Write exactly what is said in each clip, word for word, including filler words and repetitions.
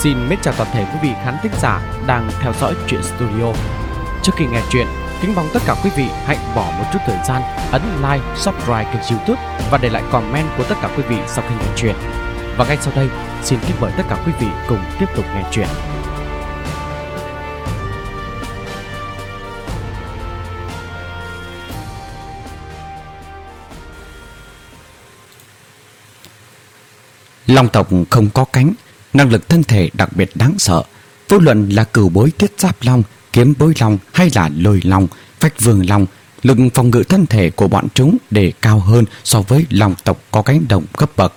Xin mến chào toàn thể quý vị khán thính giả đang theo dõi Truyện Studio. Trước khi nghe chuyện, kính mong tất cả quý vị hãy bỏ một chút thời gian ấn like, subscribe kênh YouTube và để lại comment của tất cả quý vị sau khi nghe chuyện. Và ngay sau đây, xin kính mời tất cả quý vị cùng tiếp tục nghe chuyện. Long tộc không có cánh, năng lực thân thể đặc biệt đáng sợ. Vô luận là cửu bối thiết giáp long, kiếm bối long hay là lôi long, phách vương long, lực phòng ngự thân thể của bọn chúng đều cao hơn so với long tộc có cánh đồng cấp bậc.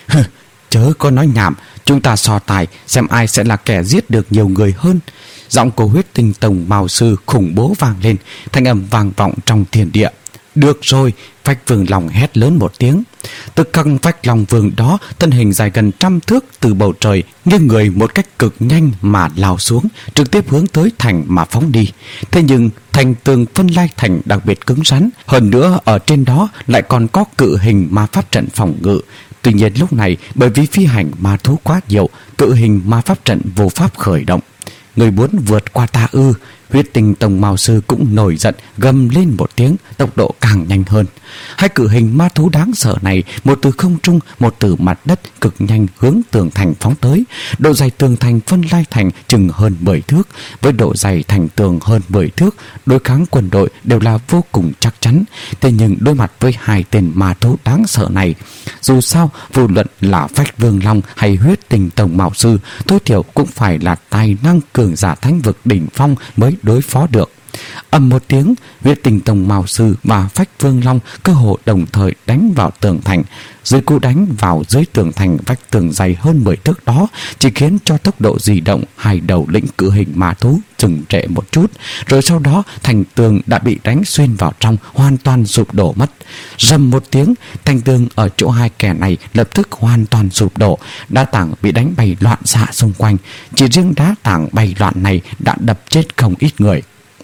Chớ có nói nhảm, chúng ta so tài xem ai sẽ là kẻ giết được nhiều người hơn. Giọng của Huyết Tinh Tông Mao sư khủng bố vang lên, thanh âm vang vọng trong thiên địa. Được rồi, Phách Vương Long hét lớn một tiếng. Tức khắc Phách Long Vương đó thân hình dài gần trăm thước từ bầu trời, nghiêng người một cách cực nhanh mà lao xuống, trực tiếp hướng tới thành mà phóng đi. Thế nhưng thành tường Phân Lai Thành đặc biệt cứng rắn, hơn nữa ở trên đó lại còn có cự hình ma pháp trận phòng ngự. Tuy nhiên lúc này bởi vì phi hành ma thú quá nhiều, cự hình ma pháp trận vô pháp khởi động. Người muốn vượt qua ta ư? Huyết Tinh Tông Mao sư cũng nổi giận, gầm lên một tiếng, tốc độ càng nhanh hơn. Hai cự hình ma thú đáng sợ này, một từ không trung, một từ mặt đất, cực nhanh hướng tường thành phóng tới. Độ dày tường thành Phân Lai Thành chừng hơn mười thước, với độ dày thành tường hơn mười thước, đối kháng quân đội đều là vô cùng chắc chắn. Thế nhưng đối mặt với hai tên ma thú đáng sợ này, dù sao vô luận là Phách Vương Long hay Huyết Tinh Tông Mao sư, tối thiểu cũng phải là tài năng cường giả thánh vực đỉnh phong mới đối phó được. Ầm một tiếng, Huyết Tinh Tông Mao sư và Phách Vương Long cơ hồ đồng thời đánh vào tường thành. Dưới cú đánh vào dưới tường thành vách tường dày hơn mười thước đó chỉ khiến cho tốc độ di động hai đầu lĩnh cự hình ma thú dừng trệ một chút, rồi sau đó thành tường đã bị đánh xuyên vào trong, hoàn toàn sụp đổ mất. Rầm một tiếng, thành tường ở chỗ hai kẻ này lập tức hoàn toàn sụp đổ, đá tảng bị đánh bay loạn xạ xung quanh. Chỉ riêng đá tảng bay loạn này đã đập chết không ít người.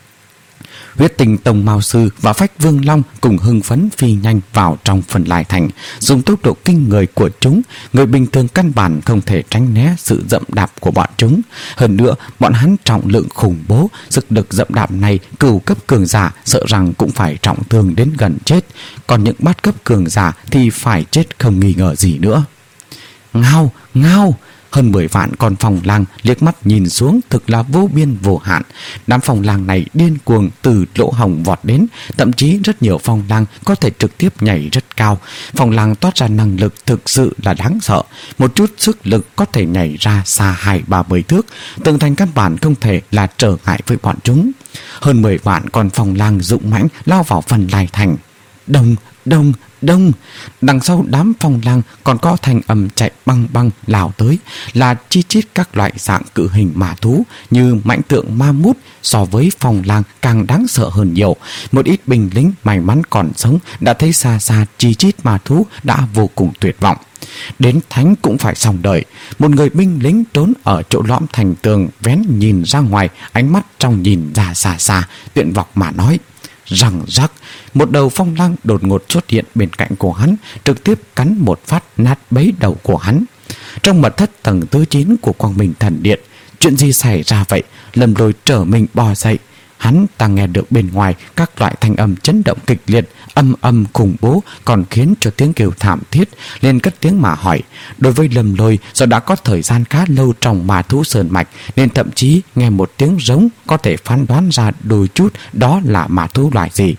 Huyết Tinh Tông Mao sư và Phách Vương Long cùng hưng phấn phi nhanh vào trong Phân Lai Thành, dùng tốc độ kinh người của chúng, người bình thường căn bản không thể tránh né sự dẫm đạp của bọn chúng. Hơn nữa, bọn hắn trọng lượng khủng bố, sức lực dẫm đạp này cửu cấp cường giả sợ rằng cũng phải trọng thương đến gần chết, còn những bát cấp cường giả thì phải chết không nghi ngờ gì nữa. Ngao, ngao! Hơn mười vạn con phong lang liếc mắt nhìn xuống thực là vô biên vô hạn. Đám phong lang này điên cuồng từ lỗ hổng vọt đến, thậm chí rất nhiều phong lang có thể trực tiếp nhảy rất cao. Phong lang toát ra năng lực thực sự là đáng sợ, một chút sức lực có thể nhảy ra xa hai ba mươi thước, tường thành căn bản không thể là trở ngại với bọn chúng. Hơn mười vạn con phong lang dũng mãnh lao vào Phân Lai Thành. Đông, đông, đông. Đằng sau đám phong lang còn có thanh âm chạy băng băng lao tới, là chi chít các loại dạng cự hình ma thú như mãnh tượng ma mút. So với phong lang càng đáng sợ hơn nhiều. Một ít binh lính may mắn còn sống đã thấy xa xa chi chít ma thú đã vô cùng tuyệt vọng. Đến thánh cũng phải xong đời. Một người binh lính trốn ở chỗ lõm thành tường, vén nhìn ra ngoài, ánh mắt trong nhìn ra xa xa, tuyệt vọng mà nói. Răng rắc, một đầu phong lang đột ngột xuất hiện bên cạnh của hắn, trực tiếp cắn một phát nát bấy đầu của hắn. Trong mật thất tầng thứ chín của Quang Minh Thần Điện, chuyện gì xảy ra vậy? Lâm Lôi trở mình bò dậy. Hắn ta nghe được bên ngoài các loại thanh âm chấn động kịch liệt, âm âm khủng bố, còn khiến cho tiếng kêu thảm thiết, liền cất tiếng mà hỏi. Đối với Lâm Lôi, do đã có thời gian khá lâu trong ma thú sơn mạch, nên thậm chí nghe một tiếng rống có thể phán đoán ra đôi chút đó là ma thú loại gì.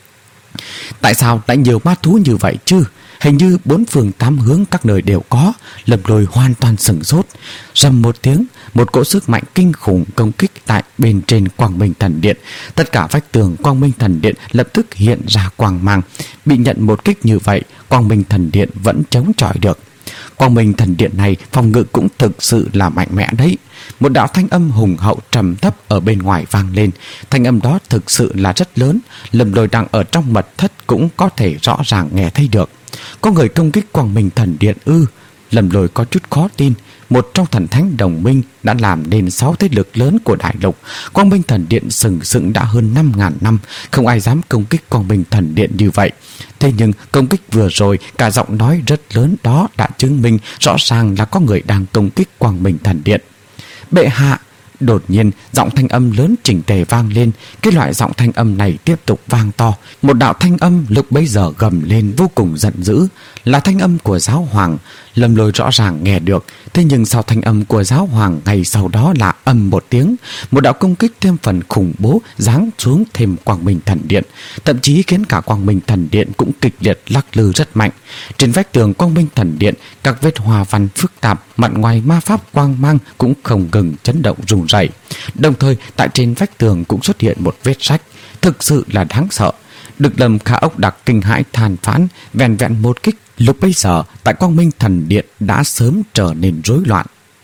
Tại sao lại nhiều ma thú như vậy chứ? Hình như bốn phương tám hướng các nơi đều có. Lâm Lôi hoàn toàn sửng sốt. Rầm một tiếng, một cỗ sức mạnh kinh khủng công kích tại bên trên Quang Minh Thần Điện. Tất cả vách tường Quang Minh Thần Điện lập tức hiện ra quang mang. Bị nhận một kích như vậy, Quang Minh Thần Điện vẫn chống chọi được. Quang Minh Thần Điện này phòng ngự cũng thực sự là mạnh mẽ đấy. Một đạo thanh âm hùng hậu trầm thấp ở bên ngoài vang lên. Thanh âm đó thực sự là rất lớn. Lâm Lôi đang ở trong mật thất cũng có thể rõ ràng nghe thấy được. Có người công kích Quang Minh Thần Điện ư? Lâm Lôi có chút khó tin. Một trong thần thánh đồng minh đã làm nên sáu thế lực lớn của đại lục. Quang Minh Thần Điện sừng sững đã hơn năm ngàn năm, không ai dám công kích Quang Minh Thần Điện như vậy. Thế nhưng công kích vừa rồi, cả giọng nói rất lớn đó đã chứng minh rõ ràng là có người đang công kích Quang Minh Thần Điện. Bệ hạ. Đột nhiên giọng thanh âm lớn chỉnh tề vang lên. Cái loại giọng thanh âm này tiếp tục vang to. Một đạo thanh âm lúc bấy giờ gầm lên vô cùng giận dữ, là thanh âm của giáo hoàng. Lâm Lôi rõ ràng nghe được. Thế nhưng sau thanh âm của giáo hoàng, ngày sau đó là ầm một tiếng, một đạo công kích thêm phần khủng bố giáng xuống thêm Quang Minh Thần Điện, thậm chí khiến cả Quang Minh Thần Điện cũng kịch liệt lắc lư rất mạnh. Trên vách tường Quang Minh Thần Điện, các vết hoa văn phức tạp mặt ngoài ma pháp quang mang cũng không ngừng chấn động rung rẩy. Đồng thời tại trên vách tường cũng xuất hiện một vết rách, thực sự là đáng sợ. Được Lâm Khả Ốc Đặc kinh hãi than phán, vẹn vẹn một kích, lúc bấy giờ tại Quang Minh Thần Điện đã sớm trở nên rối loạn.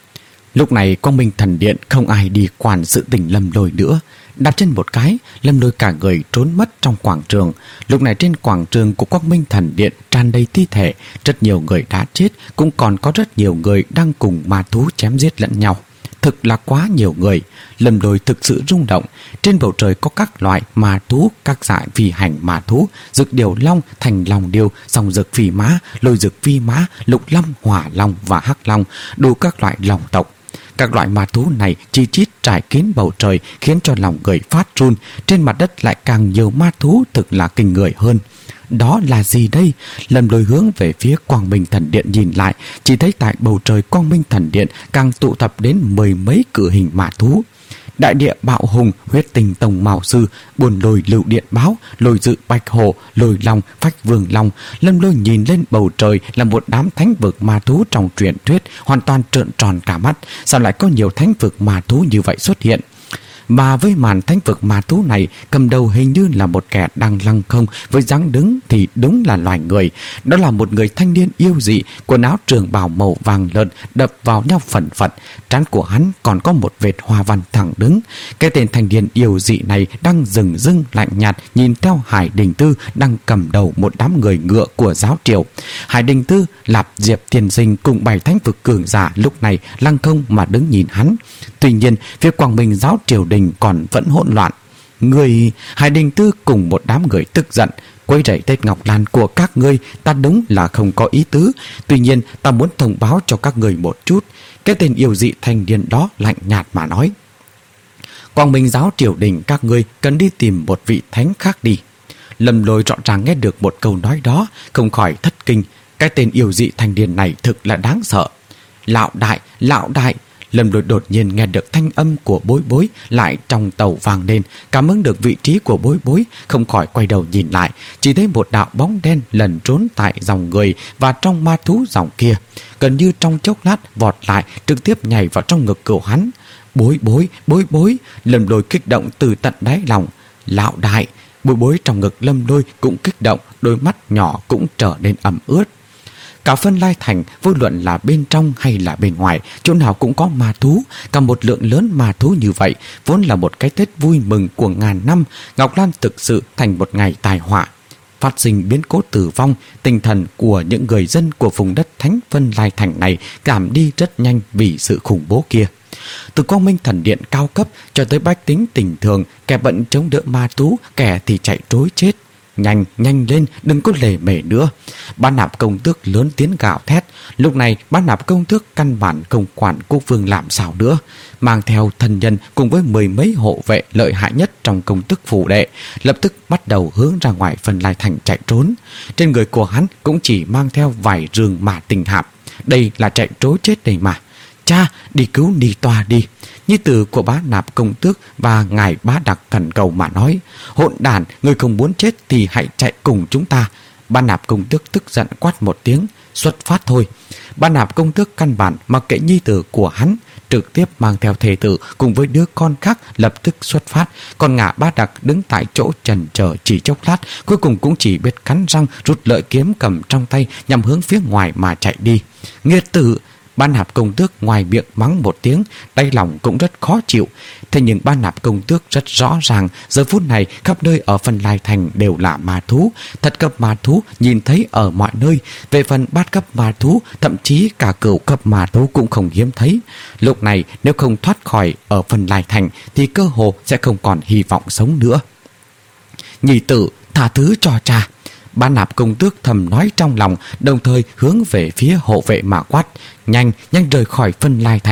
Lúc này Quang Minh Thần Điện không ai đi quản sự tình Lâm Lôi nữa. Đặt chân một cái, Lâm Lôi cả người trốn mất trong quảng trường. Lúc này trên quảng trường của Quang Minh Thần Điện tràn đầy thi thể, rất nhiều người đã chết, cũng còn có rất nhiều người đang cùng ma thú chém giết lẫn nhau. Thực là quá nhiều người. Lâm Lôi thực sự rung động. Trên bầu trời có các loại ma thú, các dạng phi hành ma thú, dực điều long, thành long điêu, song dực phi mã, lôi dực phi mã, lục long, hỏa long và hắc long, đủ các loại long tộc. Các loại ma thú này chi chít trải kín bầu trời, khiến cho lòng người phát run. Trên mặt đất lại càng nhiều ma thú, thực là kinh người hơn. Đó là gì đây? Lâm Lôi hướng về phía Quang Minh Thần Điện nhìn lại, chỉ thấy tại bầu trời Quang Minh Thần Điện càng tụ tập đến mười mấy cự hình ma thú. Đại địa bạo hùng, huyết tình tông mạo sư, buồn lôi lưu điện báo, lôi dự bạch hồ, lôi long, phách vương long. Lâm Lôi nhìn lên bầu trời là một đám thánh vực ma thú trong truyền thuyết, hoàn toàn trợn tròn cả mắt. Sao lại có nhiều thánh vực ma thú như vậy xuất hiện? Mà với màn thánh vực ma thú này, cầm đầu hình như là một kẻ đang lăng không, với dáng đứng thì đúng là loài người. Đó là một người thanh niên yêu dị, quần áo trường bào màu vàng lợn đập vào nhau phần phật. Trán của hắn còn có một vệt hoa văn thẳng đứng. Cái tên thanh niên yêu dị này đang dừng dưng lạnh nhạt nhìn theo Hải Đình Tư đang cầm đầu một đám người ngựa của giáo triều. Hải Đình Tư, Lạp Diệp Tiên Sinh cùng bảy thánh vực cường giả lúc này lăng không mà đứng nhìn hắn. Tuy nhiên phía Quang Minh giáo triều đình còn vẫn hỗn loạn. Người Hải Đình Tư cùng một đám người tức giận: quấy rầy Tết Ngọc Lan của các ngươi, ta đúng là không có ý tứ. Tuy nhiên ta muốn thông báo cho các người một chút. Cái tên yêu dị thanh niên đó lạnh nhạt mà nói: Quang Minh giáo triều đình các ngươi cần đi tìm một vị thánh khác đi. Lâm Lôi rõ ràng nghe được một câu nói đó, không khỏi thất kinh. Cái tên yêu dị thanh niên này thực là đáng sợ. Lão đại, lão đại. Lâm Lôi đột nhiên nghe được thanh âm của Bối Bối lại trong tàu vang lên, cảm ứng được vị trí của Bối Bối, không khỏi quay đầu nhìn lại, chỉ thấy một đạo bóng đen lẩn trốn tại dòng người và trong ma thú dòng kia, gần như trong chốc lát vọt lại, trực tiếp nhảy vào trong ngực của hắn. Bối Bối, Bối Bối. Lâm Lôi kích động từ tận đáy lòng. Lão đại. Bối Bối trong ngực Lâm Lôi cũng kích động, đôi mắt nhỏ cũng trở nên ẩm ướt. Cả Phân Lai Thành, vô luận là bên trong hay là bên ngoài, chỗ nào cũng có ma thú. Cả một lượng lớn ma thú như vậy vốn là một cái Tết vui mừng của ngàn năm. Ngọc Lan thực sự thành một ngày tai họa. Phát sinh biến cố tử vong, tinh thần của những người dân của vùng đất Thánh Phân Lai Thành này giảm đi rất nhanh vì sự khủng bố kia. Từ Quang Minh Thần Điện cao cấp cho tới bách tính bình thường, kẻ bận chống đỡ ma thú, kẻ thì chạy trối chết. Nhanh, nhanh lên, đừng có lề mề nữa. Ban Nạp Công Tước lớn tiếng gào thét. Lúc này Ban Nạp Công Tước căn bản không quản quốc vương làm sao nữa, mang theo thân nhân cùng với mười mấy hộ vệ lợi hại nhất trong công tước phủ đệ, lập tức bắt đầu hướng ra ngoài Phân Lai Thành chạy trốn. Trên người của hắn cũng chỉ mang theo vài rương mà tình hạp. Đây là chạy trối chết đây mà. Cha, đi cứu Ni Toa đi. Nhi tử của Bá Nạp Công Tước và ngài Bá Đặc khẩn cầu mà nói: hỗn đản, người không muốn chết thì hãy chạy cùng chúng ta. Bá Nạp Công Tước tức giận quát một tiếng: xuất phát thôi. Bá Nạp Công Tước căn bản mặc kệ nhi tử của hắn, trực tiếp mang theo thê tử cùng với đứa con khác lập tức xuất phát. Còn ngả Bá Đặc đứng tại chỗ chần chờ chỉ chốc lát, cuối cùng cũng chỉ biết cắn răng rút lợi kiếm cầm trong tay nhằm hướng phía ngoài mà chạy đi. Nghiệt tử! Ban Nạp Công Tước ngoài miệng mắng một tiếng, đáy lòng cũng rất khó chịu. Thế nhưng Ban Nạp Công Tước rất rõ ràng, giờ phút này khắp nơi ở Phân Lai Thành đều là ma thú, thật cấp ma thú nhìn thấy ở mọi nơi. Về phần bát cấp ma thú, thậm chí cả cửu cấp ma thú cũng không hiếm thấy. Lúc này nếu không thoát khỏi ở Phân Lai Thành thì cơ hồ sẽ không còn hy vọng sống nữa. Nhị tử, tha thứ cho cha. Ban Nạp Công Tước thầm nói trong lòng, đồng thời hướng về phía hộ vệ mà quát: nhanh, nhanh rời khỏi Phân Lai Thành.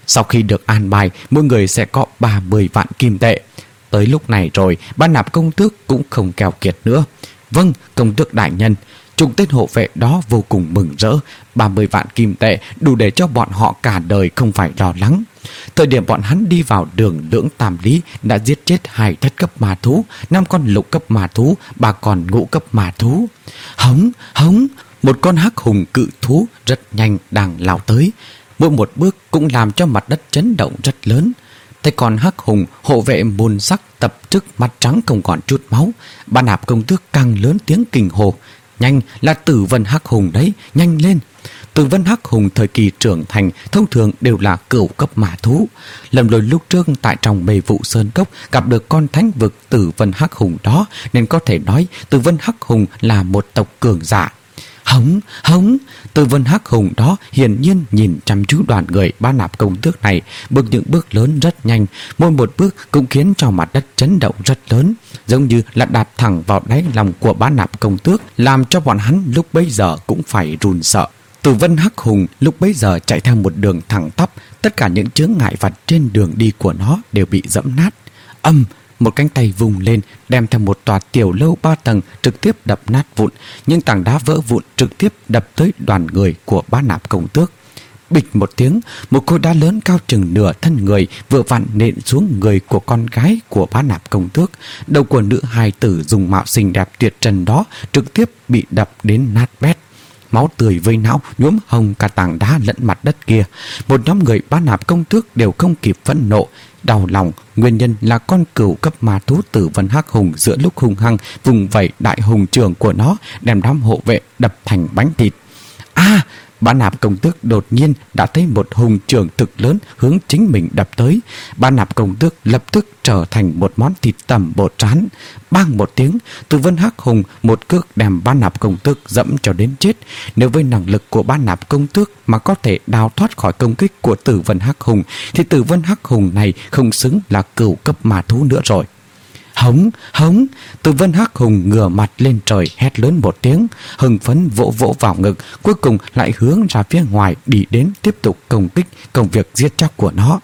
Sau khi được an bài, mỗi người sẽ có ba mươi vạn kim tệ. Tới lúc này rồi, Bá Nạp công tước cũng không keo kiệt nữa. Vâng, công tước đại nhân. Chúng tên hộ vệ đó vô cùng mừng rỡ. Ba mươi vạn kim tệ đủ để cho bọn họ cả đời không phải lo lắng. Thời điểm bọn hắn đi vào đường Lưỡng Tam Lý đã giết chết hai thất cấp ma thú, năm con lục cấp ma thú, ba con ngũ cấp ma thú. Hống, hống, một con hắc hùng cự thú rất nhanh đang lao tới. Mỗi một bước cũng làm cho mặt đất chấn động rất lớn. Thấy con hắc hùng, hộ vệ môn sắc tập trước mặt trắng không còn chút máu. Bá Nạp công tước càng lớn tiếng kinh hồ. Nhanh, là Tử Vân hắc hùng đấy, nhanh lên. Tử Vân hắc hùng thời kỳ trưởng thành thông thường đều là cửu cấp ma thú. Lâm Lôi lúc trước tại trong Mê Vụ Sơn Cốc gặp được con thánh vực Tử Vân hắc hùng đó, nên có thể nói Tử Vân hắc hùng là một tộc cường giả. Hống, hống, Tử Vân hắc hùng đó hiển nhiên nhìn chăm chú đoàn người Bá Nạp công tước này, bước những bước lớn rất nhanh, mỗi một bước cũng khiến cho mặt đất chấn động rất lớn, giống như là đạp thẳng vào đáy lòng của Bá Nạp công tước, làm cho bọn hắn lúc bấy giờ cũng phải run sợ. Tử Vân hắc hùng lúc bấy giờ chạy theo một đường thẳng tắp, tất cả những chướng ngại vật trên đường đi của nó đều bị dẫm nát. Âm, một cánh tay vùng lên, đem theo một tòa tiểu lâu ba tầng trực tiếp đập nát vụn, những tảng đá vỡ vụn trực tiếp đập tới đoàn người của Bá Nạp công tước. Bịch một tiếng, một khối đá lớn cao chừng nửa thân người vừa vặn nện xuống người của con gái của Bá Nạp công tước. Đầu của nữ hài tử dùng mạo xinh đẹp tuyệt trần đó trực tiếp bị đập đến nát bét. Máu tươi vây não nhuốm hồng cả tảng đá lẫn mặt đất kia. Một nhóm người Bá Nạp công tước đều không kịp phẫn nộ, đau lòng. Nguyên nhân là con cửu cấp ma thú Tử Vân hắc hùng giữa lúc hung hăng vùng vẫy đại hùng trường của nó, đem đám hộ vệ đập thành bánh thịt. A! Bá Nạp công tước đột nhiên đã thấy một hùng trường thực lớn hướng chính mình đập tới. Bá Nạp công tước lập tức trở thành một món thịt tẩm bột rán. Bang một tiếng, Tử Vân hắc hùng một cước đem Bá Nạp công tước dẫm cho đến chết. Nếu với năng lực của Bá Nạp công tước mà có thể đào thoát khỏi công kích của Tử Vân hắc hùng, thì Tử Vân hắc hùng này không xứng là cửu cấp ma thú nữa rồi. Hống, hống, Tử Vân hắc hùng ngửa mặt lên trời hét lớn một tiếng, hưng phấn vỗ vỗ vào ngực, cuối cùng lại hướng ra phía ngoài đi đến tiếp tục công kích công việc giết chóc của nó.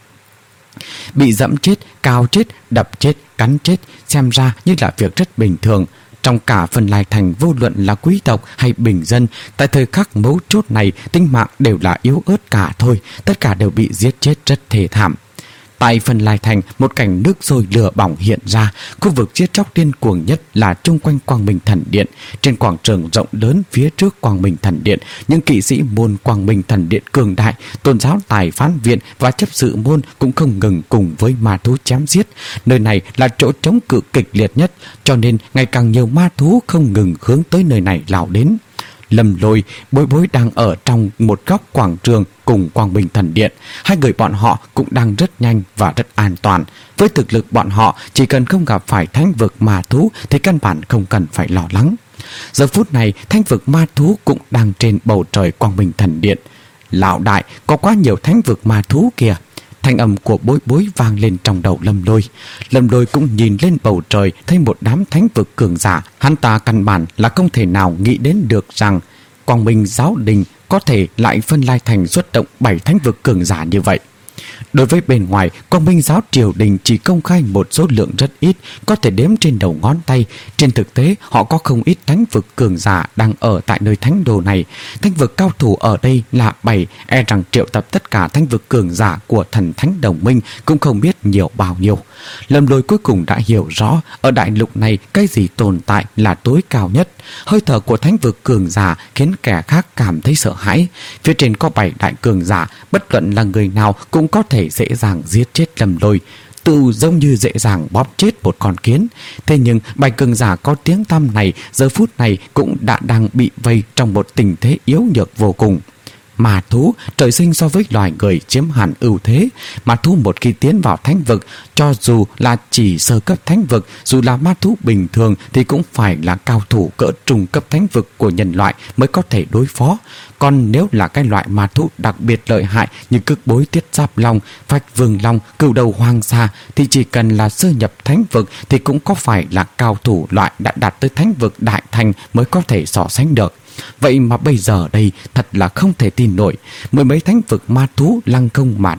Bị dẫm chết, cào chết, đập chết, cắn chết xem ra như là việc rất bình thường. Trong cả Vân Lai Thành, vô luận là quý tộc hay bình dân, tại thời khắc mấu chốt này tính mạng đều là yếu ớt cả thôi, tất cả đều bị giết chết rất thê thảm. Tại Vân Lai Thành, một cảnh nước sôi lửa bỏng hiện ra. Khu vực giết chóc điên cuồng nhất là chung quanh Quang Minh Thần Điện. Trên quảng trường rộng lớn phía trước Quang Minh Thần Điện, những kỵ sĩ môn Quang Minh Thần Điện cường đại, tôn giáo tài phán viện và chấp sự môn cũng không ngừng cùng với ma thú chém giết. Nơi này là chỗ chống cự kịch liệt nhất, cho nên ngày càng nhiều ma thú không ngừng hướng tới nơi này lao đến. Lâm Lôi, Bối Bối đang ở trong một góc quảng trường cùng Quang Minh Thần Điện. Hai người bọn họ cũng đang rất nhanh và rất an toàn. Với thực lực bọn họ, chỉ cần không gặp phải thánh vực ma thú thì căn bản không cần phải lo lắng. Giờ phút này, thánh vực ma thú cũng đang trên bầu trời Quang Minh Thần Điện. Lão đại, có quá nhiều thánh vực ma thú kìa. Thanh âm của Bối Bối vang lên trong đầu Lâm Lôi. Lâm Lôi cũng nhìn lên bầu trời, thấy một đám thánh vực cường giả. Hắn ta căn bản là không thể nào nghĩ đến được rằng Quang Minh giáo đình có thể lại Vân Lai Thành xuất động bảy thánh vực cường giả như vậy. Đối với bên ngoài, Quang Minh giáo triều đình chỉ công khai một số lượng rất ít, có thể đếm trên đầu ngón tay. Trên thực tế, họ có không ít thánh vực cường giả đang ở tại nơi thánh đồ này. Thánh vực cao thủ ở đây là bảy, e rằng triệu tập tất cả thánh vực cường giả của thần thánh đồng minh cũng không biết nhiều bao nhiêu. Lâm Lôi cuối cùng đã hiểu rõ, ở đại lục này cái gì tồn tại là tối cao nhất. Hơi thở của thánh vực cường giả khiến kẻ khác cảm thấy sợ hãi. Phía trên có bảy đại cường giả, bất luận là người nào cũng có thể dễ dàng giết chết Lâm Lôi, tự giống như dễ dàng bóp chết một con kiến. Thế nhưng bảy cường giả có tiếng tăm này giờ phút này cũng đã đang bị vây trong một tình thế yếu nhược vô cùng. Ma thú trời sinh so với loài người chiếm hẳn ưu thế. Ma thú một khi tiến vào thánh vực, cho dù là chỉ sơ cấp thánh vực, dù là ma thú bình thường thì cũng phải là cao thủ cỡ trung cấp thánh vực của nhân loại mới có thể đối phó. Còn nếu là cái loại ma thú đặc biệt lợi hại như Cực Bối Tiết Giáp Long, Phách Vương Long, Cửu Đầu Hoang Sa thì chỉ cần là sơ nhập thánh vực thì cũng có phải là cao thủ loại đã đạt tới thánh vực đại thành mới có thể so sánh được. Vậy mà bây giờ đây thật là không thể tin nổi. Mười mấy thánh vực ma thú lăng không mà đứng,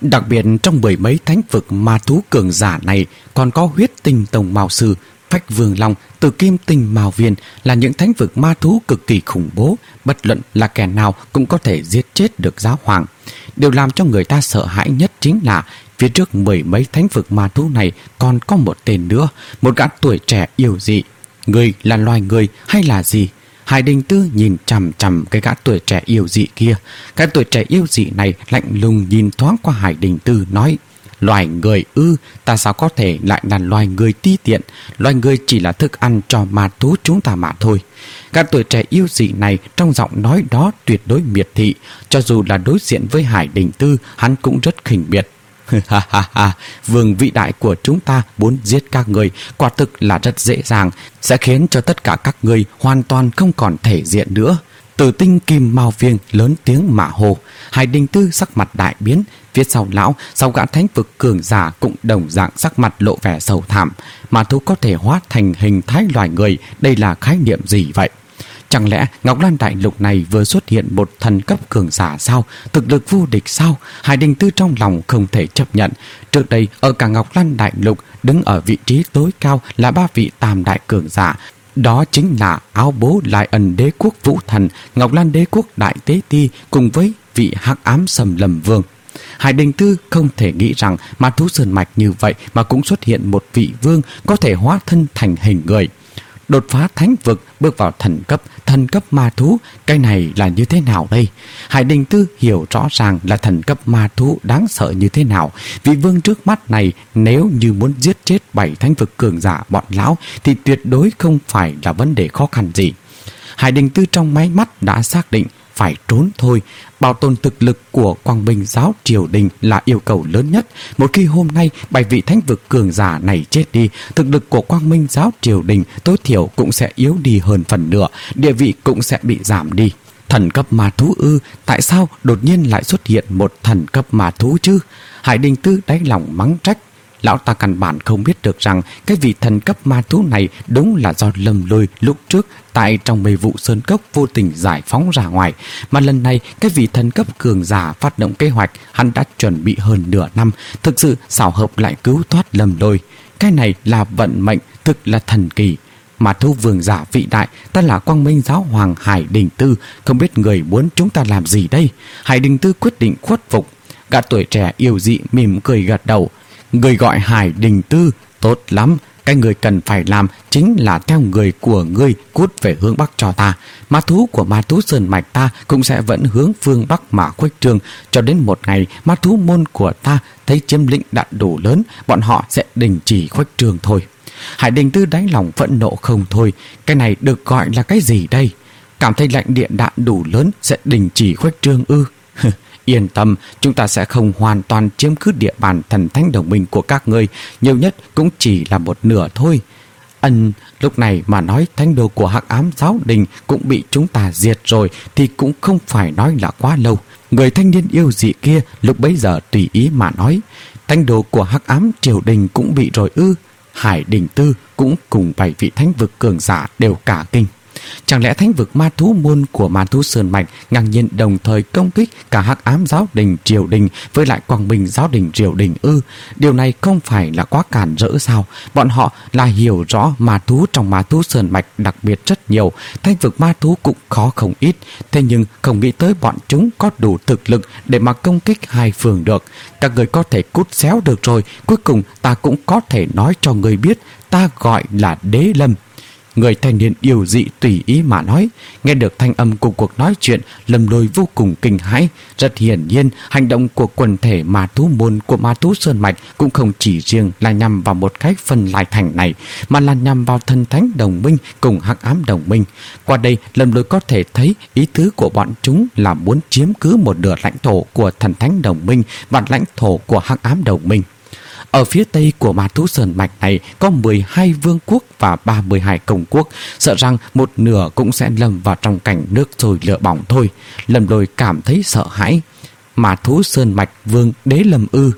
Đặc biệt trong mười mấy thánh vực ma thú cường giả này còn có huyết tinh tông mao sư, phách vương long, từ kim tinh mao viên là những thánh vực ma thú cực kỳ khủng bố, bất luận là kẻ nào cũng có thể giết chết được giáo hoàng. Điều làm cho người ta sợ hãi nhất chính là phía trước mười mấy thánh vực ma thú này còn có một tên nữa, một gã tuổi trẻ yêu dị. Người là loài người hay là gì? Hải Đình Tư nhìn chằm chằm cái gã tuổi trẻ yêu dị kia. Cái tuổi trẻ yêu dị này lạnh lùng nhìn thoáng qua Hải Đình Tư nói: loài người ư? Ta sao có thể lại là loài người ti tiện? Loài người chỉ là thức ăn cho ma thú chúng ta mà thôi. Gã tuổi trẻ yêu dị này trong giọng nói đó tuyệt đối miệt thị. Cho dù là đối diện với Hải Đình Tư, hắn cũng rất khinh miệt. Ha ha ha, vương vĩ đại của chúng ta muốn giết các người quả thực là rất dễ dàng, sẽ khiến cho tất cả các người hoàn toàn không còn thể diện nữa. Tử tinh kim mao viên lớn tiếng mà hồ. Hải Đình Tư sắc mặt đại biến. Phía sau lão, sau gã thánh vực cường giả cũng đồng dạng sắc mặt lộ vẻ sầu thảm. Ma thú có thể hóa thành hình thái loài người, đây là khái niệm gì vậy? Chẳng lẽ Ngọc Lan Đại Lục này vừa xuất hiện một thần cấp cường giả sao? Thực lực vô địch sao? Hải Đình Tư trong lòng không thể chấp nhận. Trước đây ở cả Ngọc Lan Đại Lục, đứng ở vị trí tối cao là ba vị tam đại cường giả. Đó chính là Áo Bố Lai Ân Đế Quốc Vũ Thần, Ngọc Lan Đế Quốc Đại Tế Ti cùng với vị Hắc Ám Sầm Lầm Vương. Hải Đình Tư không thể nghĩ rằng ma thú sơn mạch như vậy mà cũng xuất hiện một vị vương có thể hóa thân thành hình người. Đột phá thánh vực, bước vào thần cấp, thần cấp ma thú, cái này là như thế nào đây? Hải Đình Tư hiểu rõ ràng là thần cấp ma thú đáng sợ như thế nào. Vị vương trước mắt này nếu như muốn giết chết bảy thánh vực cường giả bọn lão thì tuyệt đối không phải là vấn đề khó khăn gì. Hải Đình Tư trong máy mắt đã xác định phải trốn thôi. Bảo tồn thực lực của Quang Minh giáo triều đình là yêu cầu lớn nhất. Một khi hôm nay bảy vị thánh vực cường giả này chết đi, thực lực của Quang Minh giáo triều đình tối thiểu cũng sẽ yếu đi hơn phần nửa, địa vị cũng sẽ bị giảm đi. Thần cấp ma thú ư? Tại sao đột nhiên lại xuất hiện một thần cấp ma thú chứ? Hải Đình Tư đáy lòng mắng trách. Lão ta căn bản không biết được rằng cái vị thần cấp ma thú này đúng là do Lâm Lôi lúc trước tại trong mê vụ sơn cốc vô tình giải phóng ra ngoài. Mà lần này cái vị thần cấp cường giả phát động kế hoạch hắn đã chuẩn bị hơn nửa năm, thực sự xảo hợp lại cứu thoát Lâm Lôi. Cái này là vận mệnh, thực là thần kỳ. Ma thú vương giả vĩ đại, ta là Quang Minh giáo hoàng Hải Đình Tư, không biết người muốn chúng ta làm gì đây? Hải Đình Tư quyết định khuất phục. Gã tuổi trẻ yêu dị mỉm cười gật đầu. Người gọi Hải Đình Tư, tốt lắm. Cái người cần phải làm chính là theo người của ngươi cút về hướng Bắc cho ta. Ma thú của ma thú sơn mạch ta cũng sẽ vẫn hướng phương Bắc mà khuếch trương, cho đến một ngày ma thú môn của ta thấy chiếm lĩnh đã đủ lớn, bọn họ sẽ đình chỉ khuếch trương thôi. Hải Đình Tư đáy lòng phẫn nộ không thôi. Cái này được gọi là cái gì đây? Cảm thấy lạnh điện đạn đủ lớn sẽ đình chỉ khuếch trương ư? Yên tâm, chúng ta sẽ không hoàn toàn chiếm cứ địa bàn thần thánh đồng minh của các ngươi, nhiều nhất cũng chỉ là một nửa thôi. Ân, lúc này mà nói thánh đồ của Hắc Ám giáo đình cũng bị chúng ta diệt rồi thì cũng không phải nói là quá lâu. Người thanh niên yêu dị kia lúc bấy giờ tùy ý mà nói, thánh đồ của Hắc Ám triều đình cũng bị rồi ư? Hải Đình Tư cũng cùng bảy vị thánh vực cường giả đều cả kinh. Chẳng lẽ thánh vực ma thú môn của ma thú sơn mạch ngang nhiên đồng thời công kích cả Hắc Ám giáo đình triều đình với lại Quang Minh giáo đình triều đình ư? Điều này không phải là quá cản rỡ sao? Bọn họ là hiểu rõ ma thú trong ma thú sơn mạch đặc biệt rất nhiều, thánh vực ma thú cũng khó không ít, thế nhưng không nghĩ tới bọn chúng có đủ thực lực để mà công kích hai phường được. Các người có thể cút xéo được rồi, cuối cùng ta cũng có thể nói cho người biết ta gọi là Đế Lâm. Người thanh niên yêu dị tùy ý mà nói. Nghe được thanh âm của cuộc nói chuyện, Lâm Lôi vô cùng kinh hãi. Rất hiển nhiên, hành động của quần thể ma thú môn của ma thú sơn mạch cũng không chỉ riêng là nhằm vào một cái phân lai thành này, mà là nhằm vào thần thánh đồng minh cùng Hắc Ám đồng minh. Qua đây, Lâm Lôi có thể thấy ý tứ của bọn chúng là muốn chiếm cứ một nửa lãnh thổ của thần thánh đồng minh và lãnh thổ của Hắc Ám đồng minh. Ở phía tây của ma thú sơn mạch này có mười hai vương quốc và ba mươi hai công quốc, sợ rằng một nửa cũng sẽ lâm vào trong cảnh nước sôi lửa bỏng thôi. Lâm Lôi cảm thấy sợ hãi. Ma thú sơn mạch vương Đế Lâm ư?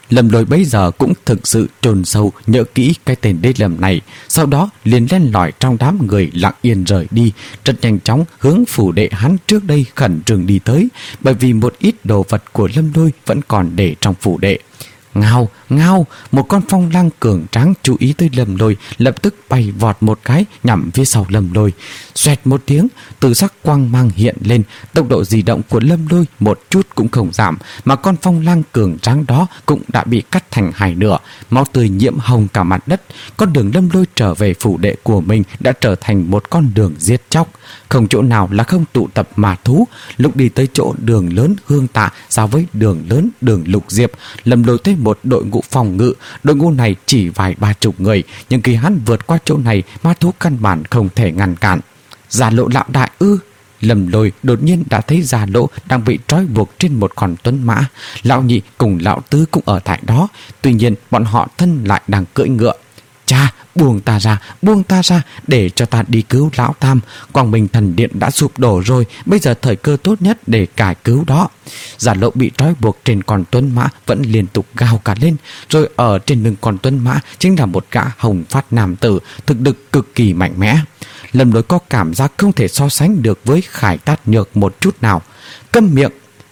Lâm Lôi bấy giờ cũng thực sự chôn sâu nhớ kỹ cái tên Đế Lâm này, sau đó liền len lỏi trong đám người lặng yên rời đi, rất nhanh chóng hướng phủ đệ hắn trước đây khẩn trương đi tới, bởi vì một ít đồ vật của Lâm Lôi vẫn còn để trong phủ đệ. Ngao, ngao, một con phong lang cường tráng chú ý tới Lâm Lôi, lập tức bay vọt một cái nhằm phía sau Lâm Lôi. Xoẹt một tiếng, từ sắc quang mang hiện lên, tốc độ di động của Lâm Lôi một chút cũng không giảm, mà con phong lang cường tráng đó cũng đã bị cắt thành hai nửa, máu tươi nhiễm hồng cả mặt đất. Con đường Lâm Lôi trở về phủ đệ của mình đã trở thành một con đường giết chóc, không chỗ nào là không tụ tập ma thú. Lúc đi tới chỗ đường lớn Hương Tạ giao với đường lớn đường Lục Diệp, Lâm Lôi thấy một đội ngũ phòng ngự. Đội ngũ này chỉ vài ba chục người, nhưng khi hắn vượt qua chỗ này, ma thú căn bản không thể ngăn cản. Giả Lộ lão đại ư? Lâm Lôi đột nhiên đã thấy Giả Lộ đang bị trói buộc trên một con tuấn mã. Lão nhị cùng lão tứ cũng ở tại đó, tuy nhiên bọn họ thân lại đang cưỡi ngựa. Cha, buông ta ra, buông ta ra, để cho ta đi cứu lão tam. Quang Minh thần điện đã sụp đổ rồi, bây giờ thời cơ tốt nhất để cải cứu đó. Giả Lộ bị trói buộc trên con tuấn mã vẫn liên tục gào cả lên, rồi ở trên lưng con tuấn mã chính là một gã hồng phát nam tử, thực lực cực kỳ mạnh mẽ. Lâm Lôi có cảm giác không thể so sánh được với Khải Tát Nhược một chút nào. Câm miệng!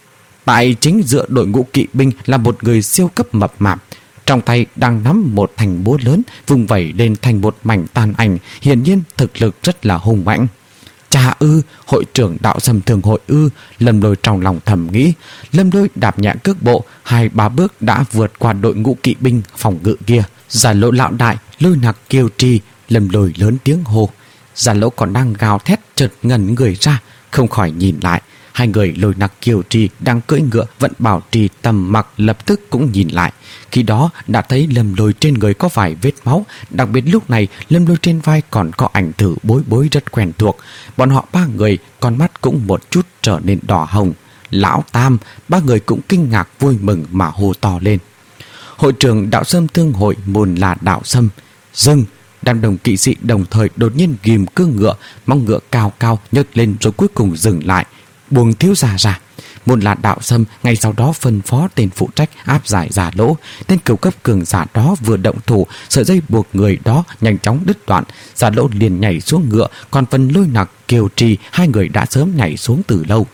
Tại chính giữa đội ngũ kỵ binh là một người siêu cấp mập mạp, trong tay đang nắm một thanh búa lớn, vung vẩy lên thành một mảnh tàn ảnh, hiển nhiên thực lực rất là hùng mạnh. Cha ư, hội trưởng đạo Sâm Thường hội ư? Lâm Lôi trong lòng thầm nghĩ. Lâm Lôi đạp nhẹ cước bộ, hai ba bước đã vượt qua đội ngũ kỵ binh phòng ngự kia. Giả Lộ lão đại, Lôi Nặc kêu tri. Lâm Lôi lớn tiếng hô. Giả Lộ còn đang gào thét, chợt ngẩn người ra, không khỏi nhìn lại. Hai người Lôi Nặc Kiều Trì đang cưỡi ngựa vẫn bảo trì tầm mặc lập tức cũng nhìn lại. Khi đó đã thấy Lâm Lôi trên người có vài vết máu, đặc biệt lúc này Lâm Lôi trên vai còn có ảnh tử Bối Bối rất quen thuộc. Bọn họ ba người con mắt cũng một chút trở nên đỏ hồng. Lão Tam, ba người cũng kinh ngạc vui mừng mà hô to lên. Hội trưởng đạo Sâm Thương hội môn là đạo Sâm. Dừng! Đám đồng kỵ sĩ đồng thời đột nhiên ghim cương ngựa, móng ngựa cao cao nhấc lên rồi cuối cùng dừng lại. Buông thiếu gia ra. Môn là đạo Sâm ngay sau đó phân phó tên phụ trách áp giải Giả Lỗ. Tên cửu cấp cường giả đó vừa động thủ, sợi dây buộc người đó nhanh chóng đứt đoạn. Giả Lỗ liền nhảy xuống ngựa, còn phần Lôi Nặc Kiều Trì hai người đã sớm nhảy xuống từ lâu.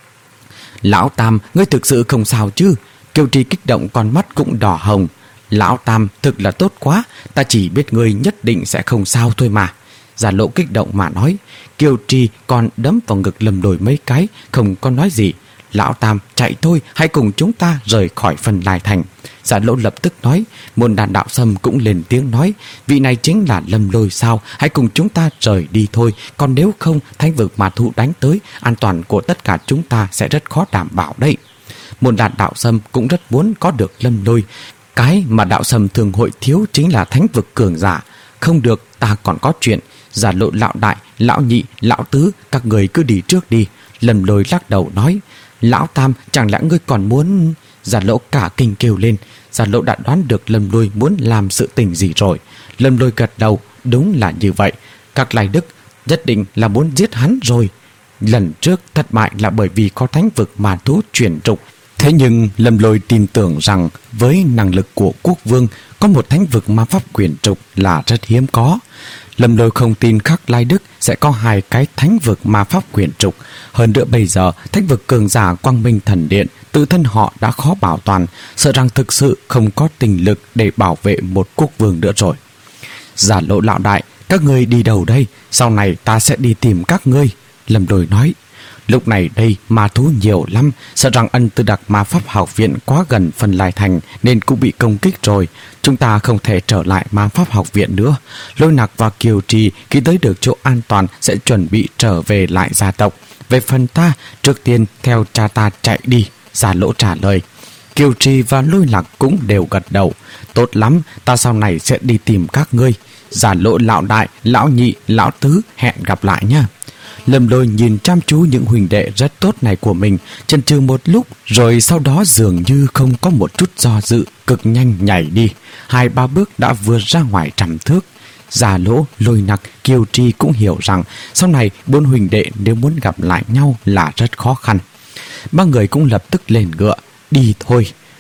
Lão Tam, ngươi thực sự không sao chứ? Kiều Trì kích động, con mắt cũng đỏ hồng. Lão Tam thực là tốt quá, ta chỉ biết ngươi nhất định sẽ không sao thôi mà. Giả Lộ kích động mà nói. Kiều Trì còn đấm vào ngực Lâm Lôi mấy cái, không có nói gì. Lão Tam, chạy thôi, hãy cùng chúng ta rời khỏi phần Lai Thành. Giả Lộ lập tức nói. Môn đàn đạo Sâm cũng lên tiếng nói. Vị này chính là Lâm Lôi sao? Hãy cùng chúng ta rời đi thôi, còn nếu không thánh vực ma thú đánh tới, an toàn của tất cả chúng ta sẽ rất khó đảm bảo đấy. Môn đàn đạo Sâm cũng rất muốn có được Lâm Lôi. Cái mà đạo Sâm Thường hội thiếu chính là thánh vực cường giả. Không được, ta còn có chuyện. Giả Lộ lão đại, lão nhị, lão tứ, các người cứ đi trước đi. Lâm Lôi lắc đầu nói. Lão Tam, chẳng lẽ ngươi còn muốn... Giả Lộ cả kinh kêu lên. Giả Lộ đã đoán được Lâm Lôi muốn làm sự tình gì rồi. Lâm Lôi gật đầu. Đúng là như vậy. Các Lai Đức nhất định là muốn giết hắn rồi. Lần trước thất bại là bởi vì có thánh vực ma thú chuyển trục. Thế nhưng Lâm Lôi tin tưởng rằng với năng lực của quốc vương, có một thánh vực ma pháp quyển trục là rất hiếm có. Lâm Lôi không tin Khắc Lai Đức sẽ có hai cái thánh vực ma pháp quyển trục. Hơn nữa bây giờ thánh vực cường giả Quang Minh thần điện tự thân họ đã khó bảo toàn, sợ rằng thực sự không có tình lực để bảo vệ một quốc vương nữa rồi. Giả Lộ lão đại, các ngươi đi đâu đây? Sau này ta sẽ đi tìm các ngươi. Lâm Lôi nói. Lúc này đây ma thú nhiều lắm, sợ rằng Ân Tư Đặc ma pháp học viện quá gần phần Lai Thành nên cũng bị công kích rồi. Chúng ta không thể trở lại ma pháp học viện nữa. Lôi Nặc và Kiều Trì khi tới được chỗ an toàn sẽ chuẩn bị trở về lại gia tộc. Về phần ta, trước tiên theo cha ta chạy đi. Giả Lỗ trả lời. Kiều Trì và Lôi Nặc cũng đều gật đầu. Tốt lắm, ta sau này sẽ đi tìm các ngươi. Giả Lộ lão đại, lão nhị, lão tứ, hẹn gặp lại nha. Lâm Lôi nhìn chăm chú những huynh đệ rất tốt này của mình, chần chừ một lúc, rồi sau đó dường như không có một chút do dự, cực nhanh nhảy đi. Hai ba bước đã vượt ra ngoài trăm thước. Giả Lỗ, Lôi Nặc, Kiều Trì cũng hiểu rằng sau này bốn huynh đệ nếu muốn gặp lại nhau là rất khó khăn. Ba người cũng lập tức lên ngựa. Đi thôi.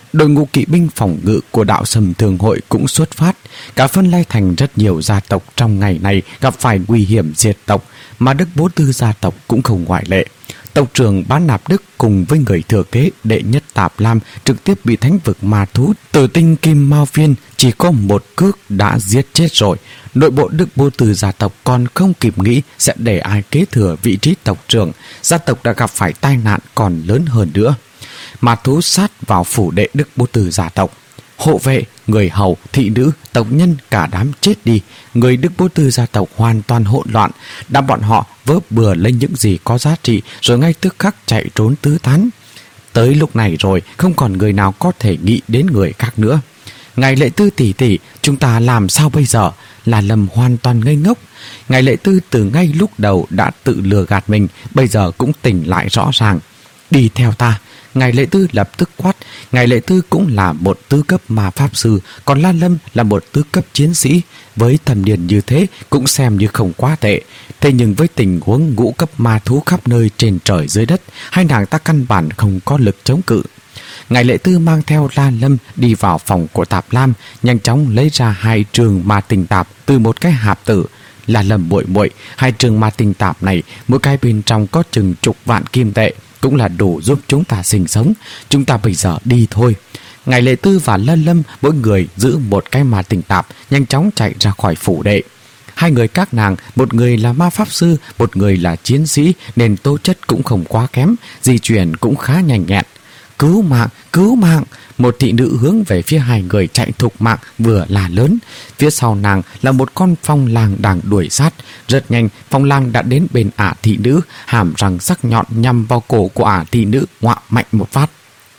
Đội ngũ kỵ binh phòng ngự của đạo Sầm Thường Hội cũng xuất phát. Cả Phân Lai Thành rất nhiều gia tộc trong ngày này gặp phải nguy hiểm diệt tộc, mà Đức Bố Tư gia tộc cũng không ngoại lệ. Tộc trưởng Bán Nạp Đức cùng với người thừa kế đệ nhất Tạp Lam trực tiếp bị thánh vực ma thú Tử Tinh Kim Mao Phiên chỉ có một cước đã giết chết rồi. Nội bộ Đức Bố Tư gia tộc còn không kịp nghĩ sẽ để ai kế thừa vị trí tộc trưởng, gia tộc đã gặp phải tai nạn còn lớn hơn nữa. Ma thú sát vào phủ đệ Đức Bố Tư gia tộc. Hộ vệ, người hầu, thị nữ, tộc nhân cả đám chết đi. Người Đức Bố Tư gia tộc hoàn toàn hỗn loạn. Đám bọn họ vớ bừa lấy những gì có giá trị rồi ngay tức khắc chạy trốn tứ tán. Tới lúc này rồi không còn người nào có thể nghĩ đến người khác nữa. Ngài Lệ Tư tỷ tỷ, chúng ta làm sao bây giờ? Là Lâm hoàn toàn ngây ngốc. Ngài Lệ Tư từ ngay lúc đầu đã tự lừa gạt mình, bây giờ cũng tỉnh lại rõ ràng. Đi theo ta. Ngài Lệ Tư lập tức quát. Ngài Lệ Tư cũng là một tứ cấp ma pháp sư, còn La Lâm là một tứ cấp chiến sĩ. Với thâm niên như thế cũng xem như không quá tệ. Thế nhưng với tình huống ngũ cấp ma thú khắp nơi trên trời dưới đất, hai nàng ta căn bản không có lực chống cự. Ngài Lệ Tư mang theo La Lâm đi vào phòng của Tạp Lam, nhanh chóng lấy ra hai trường ma tinh tạp từ một cái hạp tử. La Lâm muội muội, hai trường ma tinh tạp này mỗi cái bên trong có chừng chục vạn kim tệ, cũng là đủ giúp chúng ta sinh sống. Chúng ta bây giờ đi thôi. Ngài Lệ Tư và La Lâm mỗi người giữ một cái ma tinh tạp, nhanh chóng chạy ra khỏi phủ đệ. Hai người các nàng, một người là ma pháp sư, một người là chiến sĩ, nên tố chất cũng không quá kém, di chuyển cũng khá nhanh nhẹn. Cứu mạng, cứu mạng! Một thị nữ hướng về phía hai người chạy thục mạng vừa là lớn. Phía sau nàng là một con phong lang đang đuổi sát. Rất nhanh, phong lang đã đến bên ả thị nữ, hàm răng sắc nhọn nhằm vào cổ của ả thị nữ, ngoạ mạnh một phát.